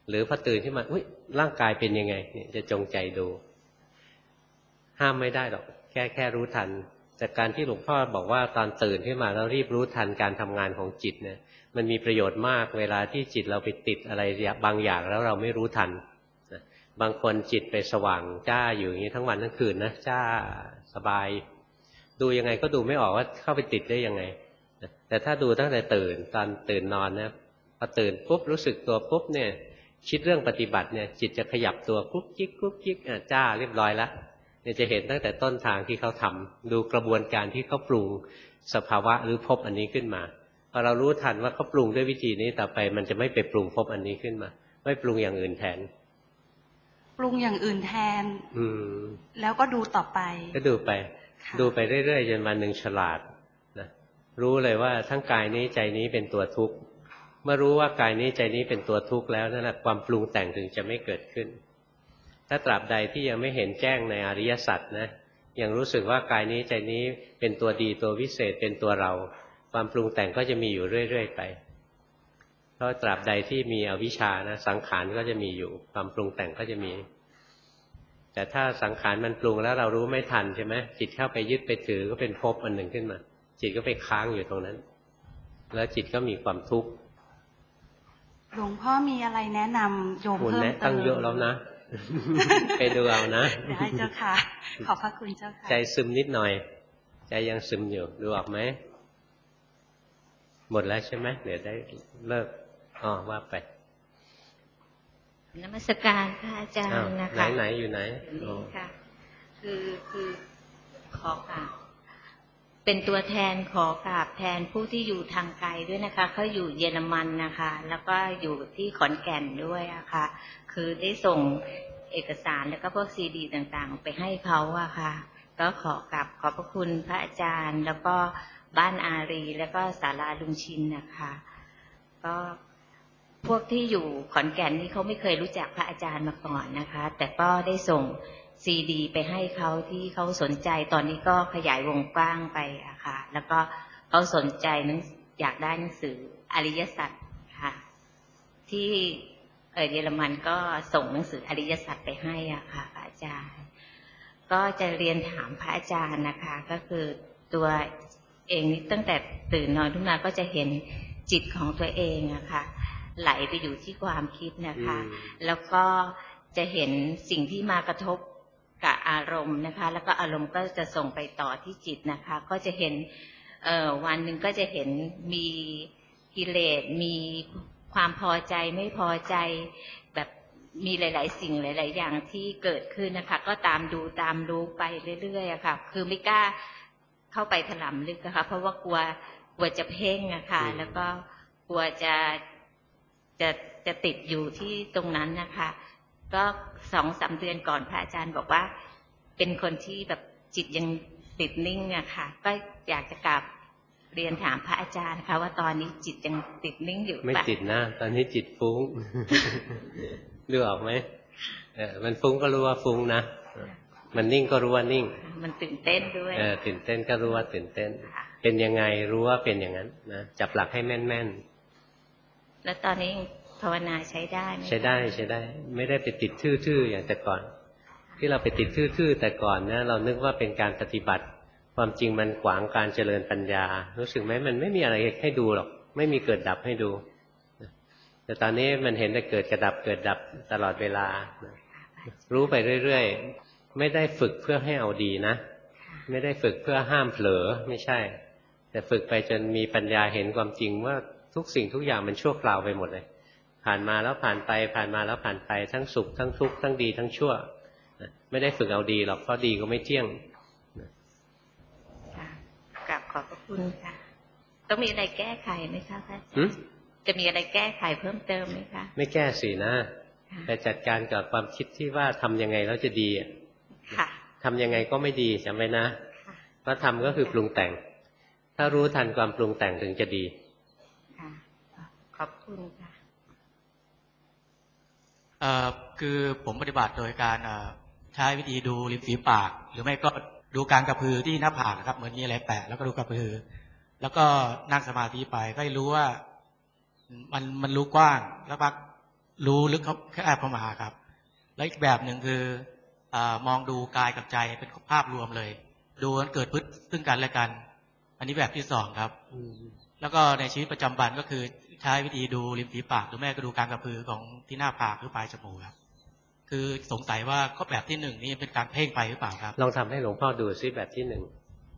หรือพอตื่นขึ้นมาอุ้ยร่างกายเป็นยังไงเนี่ยจะจงใจดูห้ามไม่ได้หรอกแค่แค่รู้ทันจากการที่หลวงพ่อบอกว่าตอนตื่นขึ้นมาแล้วรีบรู้ทันการทำงานของจิตเนี่ยมันมีประโยชน์มากเวลาที่จิตเราไปติดอะไรบางอย่างแล้วเราไม่รู้ทันบางคนจิตไปสว่างจ้าอยู่อย่างนี้ทั้งวันทั้งคืนนะจ้าสบายดูยังไงก็ดูไม่ออกว่าเข้าไปติดได้ยังไงแต่ถ้าดูตั้งแต่ตื่นตอนตื่นนอนนะพอตื่นปุ๊บรู้สึกตัวปุ๊บเนี่ยคิดเรื่องปฏิบัติเนี่ยจิตจะขยับตัวกุ๊กกิ๊กกุ๊กกิ๊กอ่ะจ้าเรียบร้อยแล้วเนี่ยจะเห็นตั้งแต่ต้นทางที่เขาทำดูกระบวนการที่เขาปรุงสภาวะหรือภพอันนี้ขึ้นมาพอเรารู้ทันว่าเขาปรุงด้วยวิธีนี้ต่อไปมันจะไม่ไปปรุงภพอันนี้ขึ้นมาไม่ปรุงอย่างอื่นแทนปรุงอย่างอื่นแทนอืมแล้วก็ดูต่อไปก็ดูไปดูไปเรื่อยๆจนวันหนึ่งฉลาดนะรู้เลยว่าทั้งกายนี้ใจนี้เป็นตัวทุกข์เมื่อรู้ว่ากายนี้ใจนี้เป็นตัวทุกข์แล้วนั่นแหละความปรุงแต่งถึงจะไม่เกิดขึ้นถ้าตราบใดที่ยังไม่เห็นแจ้งในอริยสัจนะยังรู้สึกว่ากายนี้ใจนี้เป็นตัวดีตัววิเศษเป็นตัวเราความปรุงแต่งก็จะมีอยู่เรื่อยๆไปเพราะตราบใดที่มีอวิชชานะสังขารก็จะมีอยู่ความปรุงแต่งก็จะมีแต่ถ้าสังขารมันปรุงแล้วเรารู้ไม่ทันใช่ไหมจิตเข้าไปยึดไปถือก็เป็นภพอันหนึ่งขึ้นมาจิตก็ไปค้างอยู่ตรงนั้นแล้วจิตก็มีความทุกข์หลวงพ่อมีอะไรแนะนำโยมเพิ่มเติมตั้งเยอะแล้วนะไปดูเอานะได้เจ้าค่ะขอบพระคุณเจ้าค่ะใจซึมนิดหน่อยใจยังซึมอยู่ดูออกไหมหมดแล้วใช่ไหมเดี๋ยวได้เลิกอ๋อว่าไปนมัสการพระอาจารย์นะคะไหนไหนอยู่ไหนค่ะคือคือขอค่ะเป็นตัวแทนขอกราบแทนผู้ที่อยู่ทางไกลด้วยนะคะเขาอยู่เยอรมันนะคะแล้วก็อยู่ที่ขอนแก่นด้วยอะค่ะคือได้ส่งเอกสารแล้วก็พวกซีดีต่างๆไปให้เขาอะค่ะก็ขอกราบขอบพระคุณพระอาจารย์แล้วก็บ้านอารีแล้วก็ศาลาลุงชินนะคะก็พวกที่อยู่ขอนแก่นนี่เขาไม่เคยรู้จักพระอาจารย์มาก่อนนะคะแต่ก็ได้ส่งซีดีไปให้เขาที่เขาสนใจตอนนี้ก็ขยายวงกว้างไปอะค่ะแล้วก็เขาสนใจนั้นอยากได้หนังสืออริยสัจค่ะที่เออเยอรมันก็ส่งหนังสืออริยสัจไปให้อะค่ะพระอาจารย์ก็จะเรียนถามพระอาจารย์นะคะก็คือตัวเองตั้งแต่ตื่นนอนขึ้นมาก็จะเห็นจิตของตัวเองอะค่ะไหลไปอยู่ที่ความคิดนะคะแล้วก็จะเห็นสิ่งที่มากระทบกับอารมณ์นะคะแล้วก็อารมณ์ก็จะส่งไปต่อที่จิตนะคะก็จะเห็นเอ่อวันหนึ่งก็จะเห็นมีกิเลสมีความพอใจไม่พอใจแบบมีหลายๆสิ่งหลายๆอย่างที่เกิดขึ้นนะคะก็ตามดูตามรู้ไปเรื่อยๆอะค่ะคือไม่กล้าเข้าไปถลำลึกนะคะเพราะว่ากลัวกลัวจะเพ่งอะค่ะแล้วก็กลัวจะจะจะติดอยู่ที่ตรงนั้นนะคะก็สองสามเดือนก่อนพระอาจารย์บอกว่าเป็นคนที่แบบจิตยังติดนิ่งอะค่ะก็อยากจะกลับเรียนถามพระอาจารย์นะคะว่าตอนนี้จิตยังติดนิ่งอยู่ไม่ติดนะตอนนี้จิตฟุ้งดูออกไหมเออมันฟุ้งก็รู้ว่าฟุ้งนะมันนิ่งก็รู้ว่านิ่งมันตื่นเต้นด้วยเออตื่นเต้นก็รู้ว่าตื่นเต้นเป็นยังไงรู้ว่าเป็นอย่างนั้นนะจับหลักให้แม่นๆแล้วตอนนี้ภาวนาใช้ได้ไหมใช้ได้ใช้ได้ไม่ได้ไปติดทื่อๆอย่างแต่ก่อนที่เราไปติดทื่อๆแต่ก่อนนะเรานึกว่าเป็นการปฏิบัติความจริงมันขวางการเจริญปัญญารู้สึกไหมมันไม่มีอะไรให้ดูหรอกไม่มีเกิดดับให้ดูแต่ตอนนี้มันเห็นแต่เกิดกระดับเกิดดับตลอดเวลารู้ไปเรื่อยๆไม่ได้ฝึกเพื่อให้เอาดีนะไม่ได้ฝึกเพื่อห้ามเผลอไม่ใช่แต่ฝึกไปจนมีปัญญาเห็นความจริงว่าทุกสิ่งทุกอย่างมันชั่วคราวไปหมดเลยผ่านมาแล้วผ่านไปผ่านมาแล้วผ่านไปทั้งสุขทั้งทุกข์ทั้งดีทั้งชั่วไม่ได้ฝึกเอาดีหรอกเพราะดีก็ไม่เที่ยงกราบขอบพระคุณค่ะต้องมีอะไรแก้ไขไหมคะพระอาจารย์จะมีอะไรแก้ไขเพิ่มเติมไหมคะไม่แก้สินะแต่จัดการกับความคิดที่ว่าทำยังไงแล้วจะดีทำยังไงก็ไม่ดีจำไว้นะเพราะทำก็คือปรุงแต่งถ้ารู้ทันความปรุงแต่งถึงจะดีขอบคุณค่ะคือผมปฏิบัติโดยการใช้วิธีดูริมฝีปากหรือไม่ก็ดูการกระพือที่หน้าผากครับเหมือนมีอะไรแปะแล้วก็ดูกระพือแล้วก็นั่งสมาธิไปก็รู้ว่ามันมันรู้กว้างแล้วพักรู้ลึกเข้าแอบเข้ามาครับและอีกแบบหนึ่งคืออ่ามองดูกายกับใจเป็นภาพรวมเลยดูมันเกิดพฤติซึ่งกันและกันอันนี้แบบที่สองครับแล้วก็ในชีวิตประจำวันก็คือใช้วิธีดูริมฝีปากหรือแม่ก็ดูการกระพือของที่หน้าผากหรือปลายจมูกครับคือสงสัยว่าข้อแบบที่หนึ่งนี่เป็นการเพ่งไปหรือเปล่าครับลองทำให้หลวงพ่อดูซิแบบที่หนึ่ง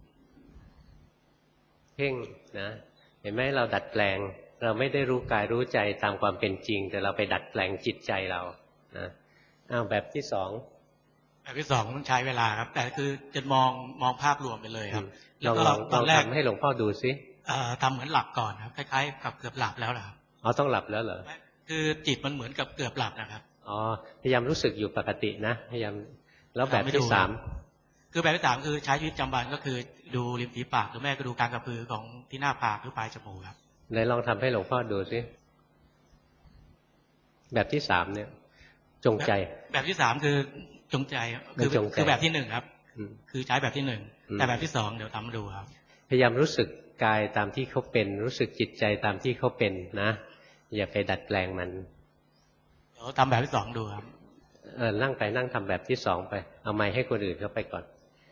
เพ่งนะเห็นไหมเราดัดแปลงเราไม่ได้รู้กายรู้ใจตามความเป็นจริงแต่เราไปดัดแปลงจิตใจเรานะเอาแบบที่สองแบบที่สองต้องใช้เวลาครับแต่คือจะมองมองภาพรวมไปเลยครับลองลองลองทำให้หลวงพ่อดูซิทำเหมือนหลับก่อนครับคล้ายๆกับเกือบหลับแล้วนะครับอ๋อต้องหลับแล้วเหรอคือจิตมันเหมือนกับเกือบหลับนะครับอ๋อพยายามรู้สึกอยู่ปกตินะพยายามแล้วแบบที่สามคือแบบที่สามคือใช้ชีวิตประจำวันก็คือดูริมฝีปากหรือแม่ก็ดูการกระพือของที่หน้าผากหรือปลายจมูกครับไหนลองทำให้หลวงพ่อดูซิแบบที่สามเนี่ยจงใจแบบที่สามคือจงใจคือคือแบบที่หนึ่งครับคือใช้แบบที่หนึ่งแต่แบบที่สองเดี๋ยวทำดูครับพยายามรู้สึกกายตามที่เขาเป็นรู้สึกจิตใจตามที่เขาเป็นนะอย่าไปดัดแปลงมันเดี๋ยวทำแบบที่สองดูครับเออนั่งไปนั่งทำแบบที่สองไปเอาไมค์ให้คนอื่นเขาไปก่อน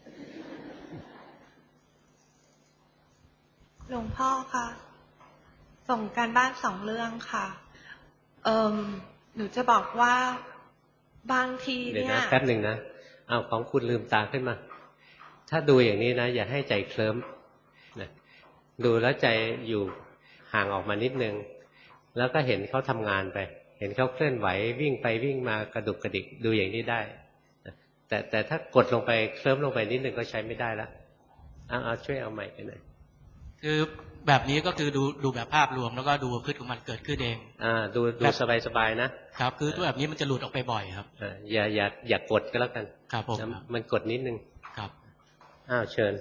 หลวงพ่อคะส่งการบ้านสองเรื่องค่ะเอ่อหนูจะบอกว่าบางทีเนี่ยเดี๋ยวนะแป๊บหนึ่งนะเอาของคุณลืมตาขึ้นมาถ้าดูอย่างนี้นะอย่าให้ใจเคลิ้มนะดูแล้วใจอยู่ห่างออกมานิดนึงแล้วก็เห็นเขาทำงานไปเห็นเขาเคลื่อนไหววิ่งไปวิ่งมากระดุกกระดิกดูอย่างนี้ได้แต่แต่ถ้ากดลงไปเคลิ้มลงไปนิดนึงก็ใช้ไม่ได้แล้วเอาเอาช่วยเอาใหม่ไปหน่อยคือแบบนี้ก็คือดูดูแบบภาพรวมแล้วก็ดูพฤติของมันเกิดขึ้นเองอ่าดูดูสบายๆนะครับคือตัวแบบนี้มันจะหลุดออกไปบ่อยครับอ่าอย่าอย่าอย่ากดก็แล้วกันครับผมมันกดนิดนึงครับอ้าวเชิญ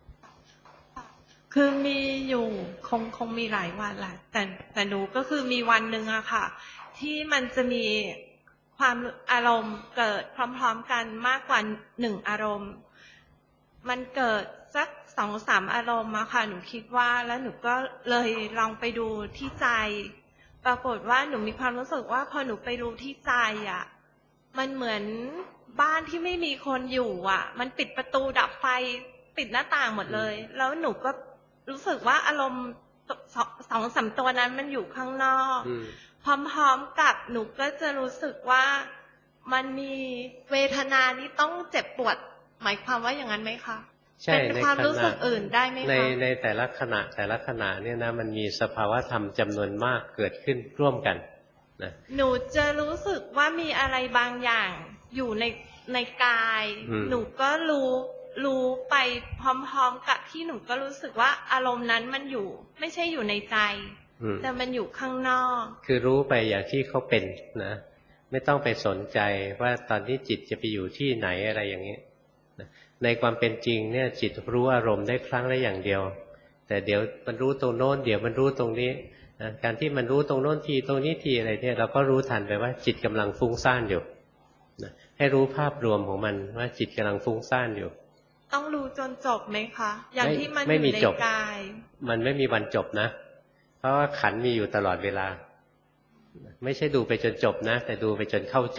คือมีอยู่คงคงมีหลายวันแหละแต่แต่หนูก็คือมีวันหนึ่งอะค่ะที่มันจะมีความอารมณ์เกิดพร้อมๆกันมากกว่าหนึ่งอารมณ์มันเกิดสักสองสามอารมณ์อะค่ะหนูคิดว่าแล้วหนูก็เลยลองไปดูที่ใจปรากฏว่าหนูมีความรู้สึกว่าพอหนูไปรู้ที่ใจอะมันเหมือนบ้านที่ไม่มีคนอยู่อะมันปิดประตูดับไฟปิดหน้าต่างหมดเลยแล้วหนูก็รู้สึกว่าอารมณ์สองสามตัวนั้นมันอยู่ข้างนอกพร้อมๆกับหนูก็จะรู้สึกว่ามันมีเวทนานี้ต้องเจ็บปวดหมายความว่าอย่างนั้นไหมคะใช่เป็นความรู้สึกอื่นได้ไหมคะในในแต่ละขณะแต่ละขณะเนี่ยนะมันมีสภาวะธรรมจำนวนมากเกิดขึ้นร่วมกันนะหนูจะรู้สึกว่ามีอะไรบางอย่างอยู่ในในกายหนูก็รู้รู้ไปพร้อมๆกับที่หนูก็รู้สึกว่าอารมณ์นั้นมันอยู่ไม่ใช่อยู่ในใจแต่มันอยู่ข้างนอกคือรู้ไปอย่างที่เขาเป็นนะไม่ต้องไปสนใจว่าตอนนี้จิตจะไปอยู่ที่ไหนอะไรอย่างนี้ในความเป็นจริงเนี่ยจิตรู้อารมณ์ได้ครั้งละอย่างเดียวแต่เดี๋ยวมันรู้ตรงโน้นเดี๋ยวมันรู้ตรงนี้นะการที่มันรู้ตรงโน้นทีตรงนี้ทีอะไรเนี่ยเราก็รู้ทันไปว่าจิตกำลังฟุ้งซ่านอยู่นะให้รู้ภาพรวมของมันว่าจิตกำลังฟุ้งซ่านอยู่ต้องรู้จนจบไหมคะอย่างที่มันอยู่ในกายมันไม่มีวันจบนะเพราะว่าขันธ์มีอยู่ตลอดเวลาไม่ใช่ดูไปจนจบนะแต่ดูไปจนเข้าใจ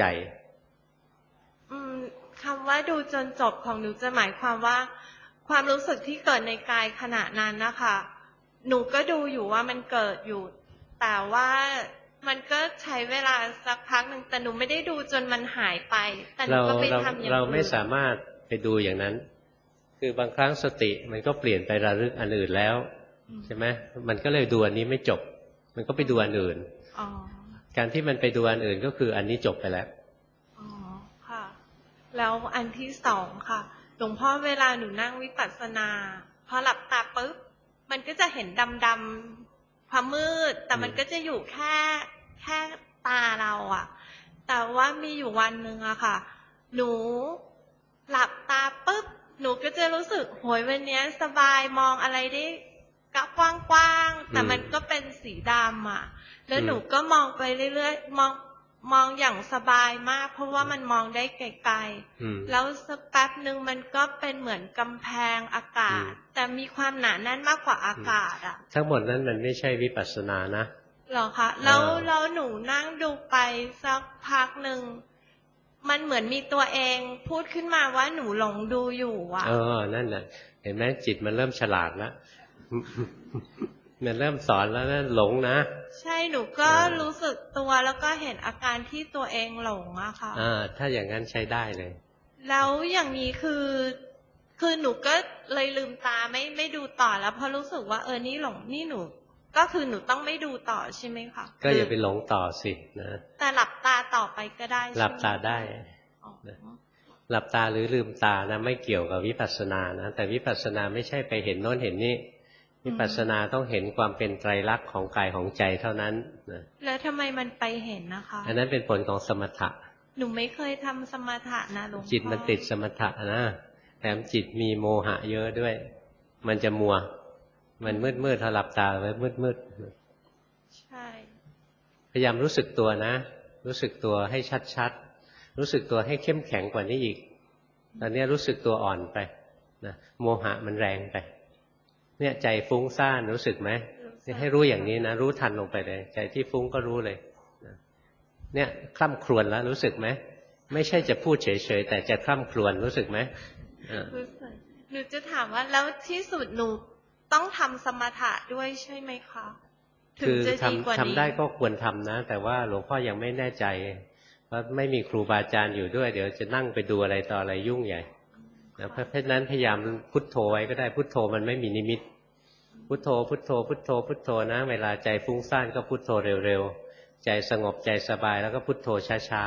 คำว่าดูจนจบของหนูจะหมายความว่าความรู้สึกที่เกิดในกายขณะนั้นนะคะหนูก็ดูอยู่ว่ามันเกิดอยู่แต่ว่ามันก็ใช้เวลาสักพักหนึ่งแต่หนูไม่ได้ดูจนมันหายไปแต่หนูก็ไปทำอย่างอื่นเราไม่สามารถไปดูอย่างนั้นคือบางครั้งสติมันก็เปลี่ยนไประลึกอันอื่นแล้วใช่ไหมมันก็เลยดูอันนี้ไม่จบมันก็ไปดูอันอื่นการที่มันไปดูอันอื่นก็คืออันนี้จบไปแล้วแล้วอันที่สองค่ะหลวงพ่อเวลาหนูนั่งวิปัสสนาพอหลับตาปุ๊บมันก็จะเห็นดำๆความมืดแต่มันก็จะอยู่แค่แค่ตาเราอะแต่ว่ามีอยู่วันหนึ่งอะค่ะหนูหลับตาปุ๊บหนูก็จะรู้สึกโหยวันนี้สบายมองอะไรได้กว้างๆแต่มันก็เป็นสีดำอะแล้วหนูก็มองไปเรื่อยๆมองมองอย่างสบายมากเพราะว่ามันมองได้ไกลๆแล้วสักแป๊บหนึ่งมันก็เป็นเหมือนกำแพงอากาศแต่มีความหนาแน่นมากกว่าอากาศอ่ะทั้งหมดนั้นมันไม่ใช่วิปัสสนานะเหรอคะแล้วอ่าแล้วหนูนั่งดูไปสักพักหนึ่งมันเหมือนมีตัวเองพูดขึ้นมาว่าหนูหลงดูอยู่อ่ะเออนั่นแหละเห็นไหมจิตมันเริ่มฉลาดแล้ว มันเริ่มสอนแล้วนะหลงนะใช่หนูก็รู้สึกตัวแล้วก็เห็นอาการที่ตัวเองหลงอะค่ะอ่าถ้าอย่างนั้นใช้ได้เลยแล้วอย่างนี้คือคือหนูก็เลยลืมตาไม่ไม่ดูต่อแล้วเพราะรู้สึกว่าเออนี่หลงนี่หนูก็คือหนูต้องไม่ดูต่อใช่ไหมคะก็อย่าไปหลงต่อสินะแต่หลับตาต่อไปก็ได้ใช่ไมหลับตาได้นะหลับตาหรือลืมตานะไม่เกี่ยวกับวิปัสสนานะแต่วิปัสสนาไม่ใช่ไปเห็นโน้นเห็นนี่วิปัสสนาต้องเห็นความเป็นไตรลักษณ์ของกายของใจเท่านั้นนะแล้วทำไมมันไปเห็นนะคะอันนั้นเป็นผลของสมถะหนูไม่เคยทำสมถะนะหลวงพ่อจิตมันติดสมถะนะแถมจิตมีโมหะเยอะด้วย มันจะมัว มันมืดมืดถ้าหลับตาไว้มืดมืดใช่พยายามรู้สึกตัวนะ รู้สึกตัวให้ชัดๆรู้สึกตัวให้เข้มแข็งกว่านี้อีกตอนนี้รู้สึกตัวอ่อนไปนะโมหะมันแรงไปเนี่ยใจฟุ้งซ่านรู้สึกไหมนี่ให้รู้อย่างนี้นะรู้ทันลงไปเลยใจที่ฟุ้งก็รู้เลยเนี่ยคล่ำครวญแล้วรู้สึกไหมไม่ใช่จะพูดเฉยๆแต่จะคล่ำครวญรู้สึกไหมอ่ารู้สึกหนูจะถามว่าแล้วที่สุดหนูต้องทำสมถะด้วยใช่ไหมคะถึงคือจะดีกว่าทำทำนี้ได้ก็ควรทำนะ แต่ว่าหลวงพ่อยังไม่แน่ใจเพราะไม่มีครูบาอาจารย์อยู่ด้วยเดี๋ยวจะนั่งไปดูอะไรต่ออะไรยุ่งใหญ่นะเพราะฉะนั้นพยายามพุทโธไว้ก็ได้พุทโธมันไม่มีนิมิตพุทโธพุทโธพุทโธพุทโธนะเวลาใจฟุ้งซ่านก็พุทโธเร็วๆใจสงบใจสบายแล้วก็พุทโธช้า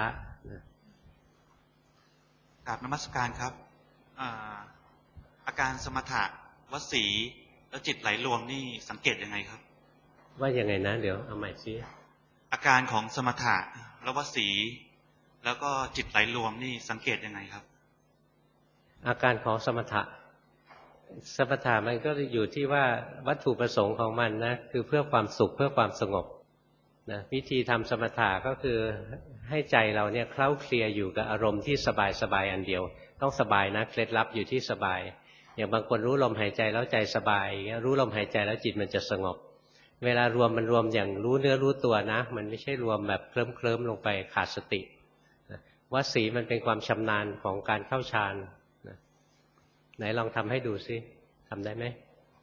ๆกราบนมัสการครับอ่าอาการสมถะวสีแล้วจิตไหลรวมนี่สังเกตยังไงครับว่ายังไงนะเดี๋ยวเอาใหม่สิอาการของสมถะแล้ววสีแล้วก็จิตไหลรวมนี่สังเกตยังไงครับอาการของสมถะสมถะมันก็อยู่ที่ว่าวัตถุประสงค์ของมันนะคือเพื่อความสุขเพื่อความสงบนะวิธีทำสมถะก็คือให้ใจเราเนี่ยเคล้าเคลียอยู่กับอารมณ์ที่สบายสบายอันเดียวต้องสบายนะเคล็ดลับอยู่ที่สบายอย่างบางคนรู้ลมหายใจแล้วใจสบายอย่างเงี้ยรู้ลมหายใจแล้วจิตมันจะสงบเวลารวมมันรวมอย่างรู้เนื้อรู้ตัวนะมันไม่ใช่รวมแบบเคลิ้มเคลิ้มลงไปขาดสติวสีมันเป็นความชำนาญของการเข้าฌานไหนลองทำให้ดูซิทำได้ไหม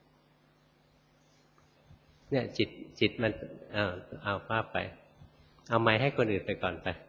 เนี่ยจิตจิตมันเอาเอาภาพไปเอาไม้ให้คนอื่นไปก่อนไป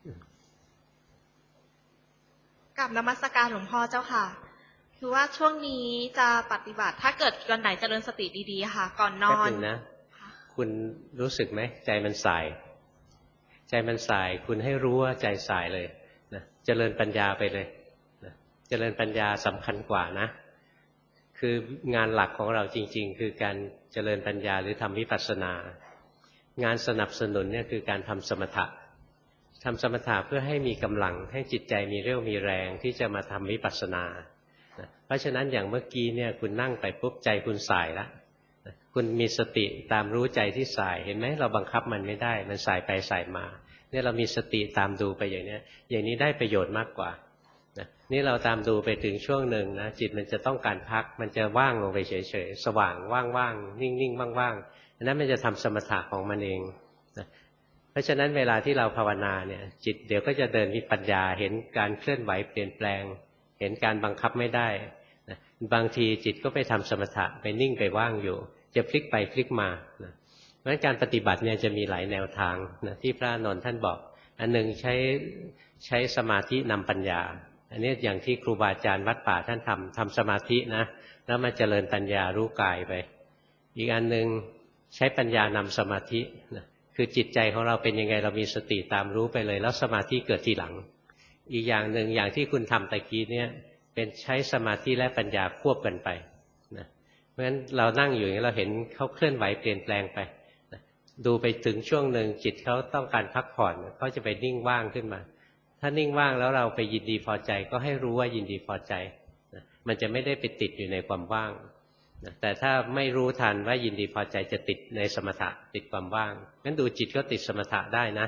กับนมัสการหลวงพ่อเจ้าค่ะคือว่าช่วงนี้จะปฏิบัติถ้าเกิดวันไหนเจริญสติดีๆค่ะก่อนนอนแป๊บนึงนะคุณรู้สึกไหมใจมันสายใจมันสายคุณให้รู้ว่าใจสายเลยนะเจริญปัญญาไปเลยนะเจริญปัญญาสำคัญกว่านะคืองานหลักของเราจริงๆคือการเจริญปัญญาหรือทำวิปัสสนางานสนับสนุนเนี่ยคือการทำสมถะทำสมถะเพื่อให้มีกำลังให้จิตใจมีเรี่ยวมีแรงที่จะมาทำวิปัสสนาเพราะฉะนั้นอย่างเมื่อกี้เนี่ยคุณนั่งไปปุ๊บใจคุณสายแล้วคุณมีสติตามรู้ใจที่สายเห็นไหมเราบังคับมันไม่ได้มันสายไปสายมาเนี่ยเรามีสติตามดูไปอย่างนี้อย่างนี้ได้ประโยชน์มากกว่านี่เราตามดูไปถึงช่วงหนึ่งนะจิตมันจะต้องการพักมันจะว่างลงไปเฉยๆสว่างว่างๆนิ่งๆว่างๆอันนั้นมันจะทำสมถะของมันเองนะเพราะฉะนั้นเวลาที่เราภาวนาเนี่ยจิตเดี๋ยวก็จะเดินวิปัญญาเห็นการเคลื่อนไหวเปลี่ยนแปลงเห็นการบังคับไม่ได้นะบางทีจิตก็ไปทำสมถะไปนิ่งไปว่างอยู่จะพลิกไปพลิกมานะเพราะฉะนั้นการปฏิบัติเนี่ยจะมีหลายแนวทางนะที่พระอานนท์ท่านบอกอันหนึ่งใช้ใช้สมาธินำปัญญาอันนี้อย่างที่ครูบาอาจารย์วัดป่าท่านทำทำสมาธินะแล้วมาเจริญปัญญารู้กายไปอีกอันหนึ่งใช้ปัญญานำสมาธินะคือจิตใจของเราเป็นยังไงเรามีสติตามรู้ไปเลยแล้วสมาธิเกิดทีหลังอีกอย่างหนึ่งอย่างที่คุณทำตะกี้เนี่ยเป็นใช้สมาธิและปัญญาควบกันไปนะเพราะฉะนั้นเรานั่งอยู่อย่างนี้เราเห็นเขาเคลื่อนไหวเปลี่ยนแปลงไปนะดูไปถึงช่วงหนึ่งจิตเขาต้องการพักผ่อนเขาจะไปนิ่งว่างขึ้นมาถ้านิ่งว่างแล้วเราไปยินดีพอใจก็ให้รู้ว่ายินดีพอใจนะมันจะไม่ได้ไปติดอยู่ในความว่างนะแต่ถ้าไม่รู้ทันว่ายินดีพอใจจะติดในสมถะติดความว่างงั้นดูจิตก็ติดสมถะได้นะ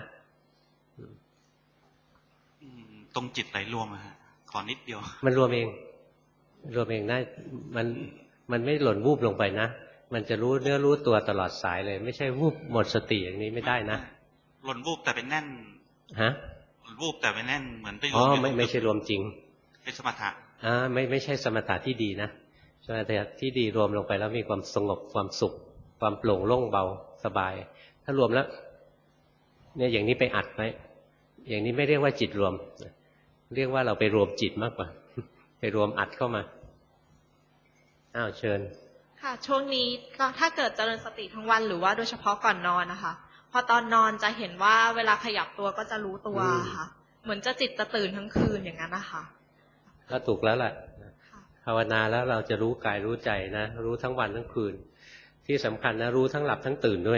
ตรงจิตไหลรวมอะฮะขอนิดเดียวมันรวมเองรวมเองได้มันมันไม่หล่นวูบลงไปนะมันจะรู้เนื้อรู้ตัวตลอดสายเลยไม่ใช่วูบหมดสติอย่างนี้ไม่ได้นะหล่นวูบแต่เป็นแน่นฮะหล่นวูบแต่เป็นแน่นเหมือนไปรวมอ๋อไม่ไม่ใช่รวมจริงเป็นสมถะอ่าไม่ไม่ใช่สมถะที่ดีนะสมถะที่ดีรวมลงไปแล้วมีความสงบความสุขความโปร่งโล่งเบาสบายถ้ารวมแล้วเนี่ยอย่างนี้ไปอัดไว้อย่างนี้ไม่เรียกว่าจิตรวมเรียกว่าเราไปรวมจิตมากกว่าไปรวมอัดเข้ามาอ้าวเชิญค่ะช่วงนี้ก็ถ้าเกิดเจริญสติทั้งวันหรือว่าโดยเฉพาะก่อนนอนนะคะพอตอนนอนจะเห็นว่าเวลาขยับตัวก็จะรู้ตัวค่ะเหมือนจะจิตจะตื่นทั้งคืนอย่างนั้นนะคะก็ถูกแล้วแหละภาวนาแล้วเราจะรู้กายรู้ใจนะรู้ทั้งวันทั้งคืนที่สำคัญนะรู้ทั้งหลับทั้งตื่นด้วย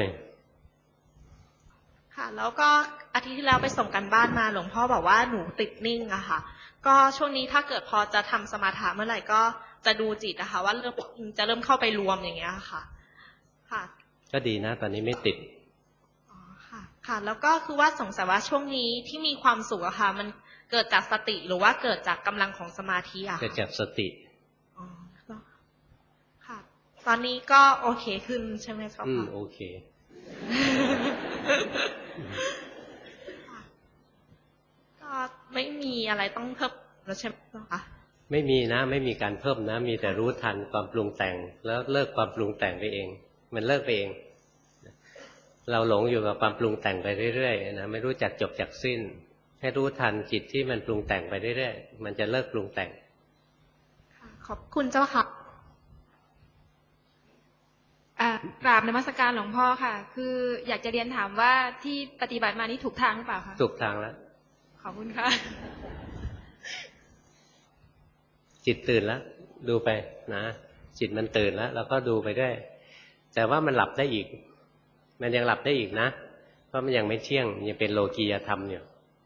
ค่ะแล้วก็อาทิตย์ที่แล้วไปส่งกันบ้านมาหลวงพ่อบอกว่าหนูติดนิ่งอะค่ะก็ช่วงนี้ถ้าเกิดพอจะทำสมาธิเมื่อไหร่ก็จะดูจิตนะคะว่าเริ่มจะเริ่มเข้าไปรวมอย่างเงี้ยค่ะค่ะก็ดีนะตอนนี้ไม่ติดอ๋อค่ะค่ะแล้วก็คือว่าสงสัยว่าช่วงนี้ที่มีความสุขอะค่ะมันเกิดจากสติหรือว่าเกิดจากกำลังของสมาธิอะเกิดจากสติอ๋อค่ะตอนนี้ก็โอเคขึ้นใช่ไหมครับอืมโอเคก็ไม่มีอะไรต้องเพิ่มแล้วใช่ไหมคะไม่มีนะไม่มีการเพิ่มนะมีแต่รู้ทันความปรุงแต่งแล้วเลิกความปรุงแต่งไปเองมันเลิกไปเองเราหลงอยู่กับความปรุงแต่งไปเรื่อยๆนะไม่รู้จักจบจักสิ้นให้รู้ทันจิตที่มันปรุงแต่งไปเรื่อยๆมันจะเลิกปรุงแต่งขอบคุณเจ้าค่ะกราบนมัสการหลวงพ่อค่ะคืออยากจะเรียนถามว่าที่ปฏิบัติมานี้ถูกทางหรือเปล่าคะถูกทางแล้วขอบคุณค่ะจิตตื่นแล้วดูไปนะจิตมันตื่นแล้วเราก็ดูไปด้วยแต่ว่ามันหลับได้อีกมันยังหลับได้อีกนะเพราะมันยังไม่เที่ยงยังเป็นโลกียธรรมอยู่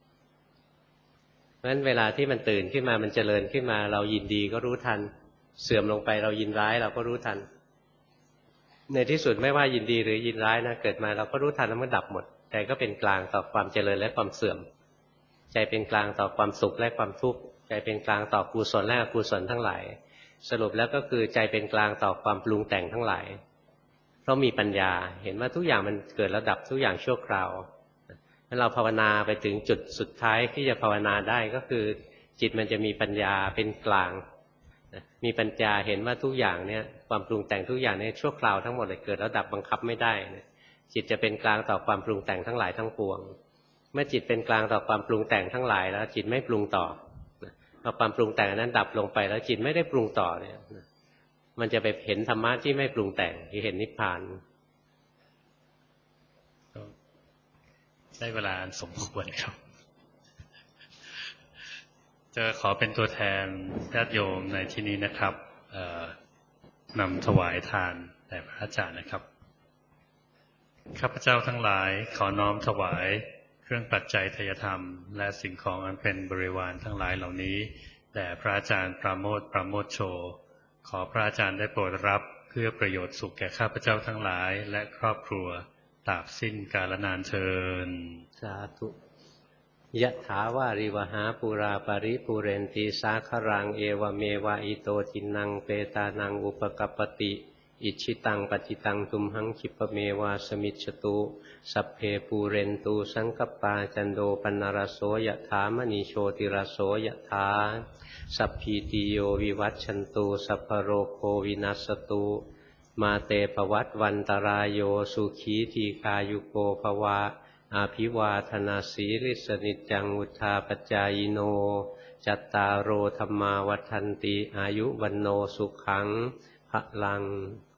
เพราะฉะนั้นเวลาที่มันตื่นขึ้นมามันเจริญขึ้นมาเรายินดีก็รู้ทันเสื่อมลงไปเรายินร้ายเราก็รู้ทันในที่สุดไม่ว่ายินดีหรือยินร้ายนะเกิดมาเราก็รู้ทันแล้วมันดับหมดใจก็เป็นกลางต่อความเจริญและความเสื่อมใจเป็นกลางต่อความสุขและความทุกข์ใจเป็นกลางต่อกุศลและอกุศลทั้งหลายสรุปแล้วก็คือใจเป็นกลางต่อความปรุงแต่งทั้งหลายเพราะมีปัญญาเห็นว่าทุกอย่างมันเกิดแล้วดับทุกอย่างชั่วคราวถ้าเราภาวนาไปถึงจุดสุดท้ายที่จะภาวนาได้ก็คือจิตมันจะมีปัญญาเป็นกลางมีปัญญาเห็นว่าทุกอย่างเนี่ยความปรุงแต่งทุกอย่างเนี่ยชั่วคราวทั้งหมดเลยเกิดแล้วดับบังคับไม่ได้จิตจะเป็นกลางต่อความปรุงแต่งทั้งหลายทั้งปวงเมื่อจิตเป็นกลางต่อความปรุงแต่งทั้งหลายแล้วจิตไม่ปรุงต่อพอความปรุงแต่งนั้นดับลงไปแล้วจิตไม่ได้ปรุงต่อเนี่ยมันจะไปเห็นธรรมะที่ไม่ปรุงแต่งที่เห็นนิพพานได้เวลาสมควรครับจะขอเป็นตัวแทนญาติโยมในที่นี้นะครับนำถวายทานแด่พระอาจารย์นะครับข้าพเจ้าทั้งหลายขอน้อมถวายเครื่องปัจจัยทายธรรมและสิ่งของอันเป็นบริวารทั้งหลายเหล่านี้แด่พระอาจารย์ปราโมทย์ปราโมทย์โชขอพระอาจารย์ได้โปรดรับเพื่อประโยชน์สุขแก่ข้าพเจ้าทั้งหลายและครอบครัวตราบสิ้นกาลนานเทินสาธุยะถาวาริวหาปุราปริปุเรนติสาครังเอวเมวะอิโตทินังเปตานังอุปกัปปติอิชิตังปฏิตังทุมหังคิปเมวาสมิจฉตุสัพเพปูเรนตูสังกปาจันโดปนารโสยะถามณีโชติรโสยะถาสัพพีติโยวิวัชชันตุสัพพโรโควินัสตุมาเตปวัตวันตรายโยสุขีทีคายุโกภวะอาภิวาทนาสีลิสนิจังวุธาปจายโนจัตตารโอธรรมาวัฏันติอายุวันโนสุขังพลัง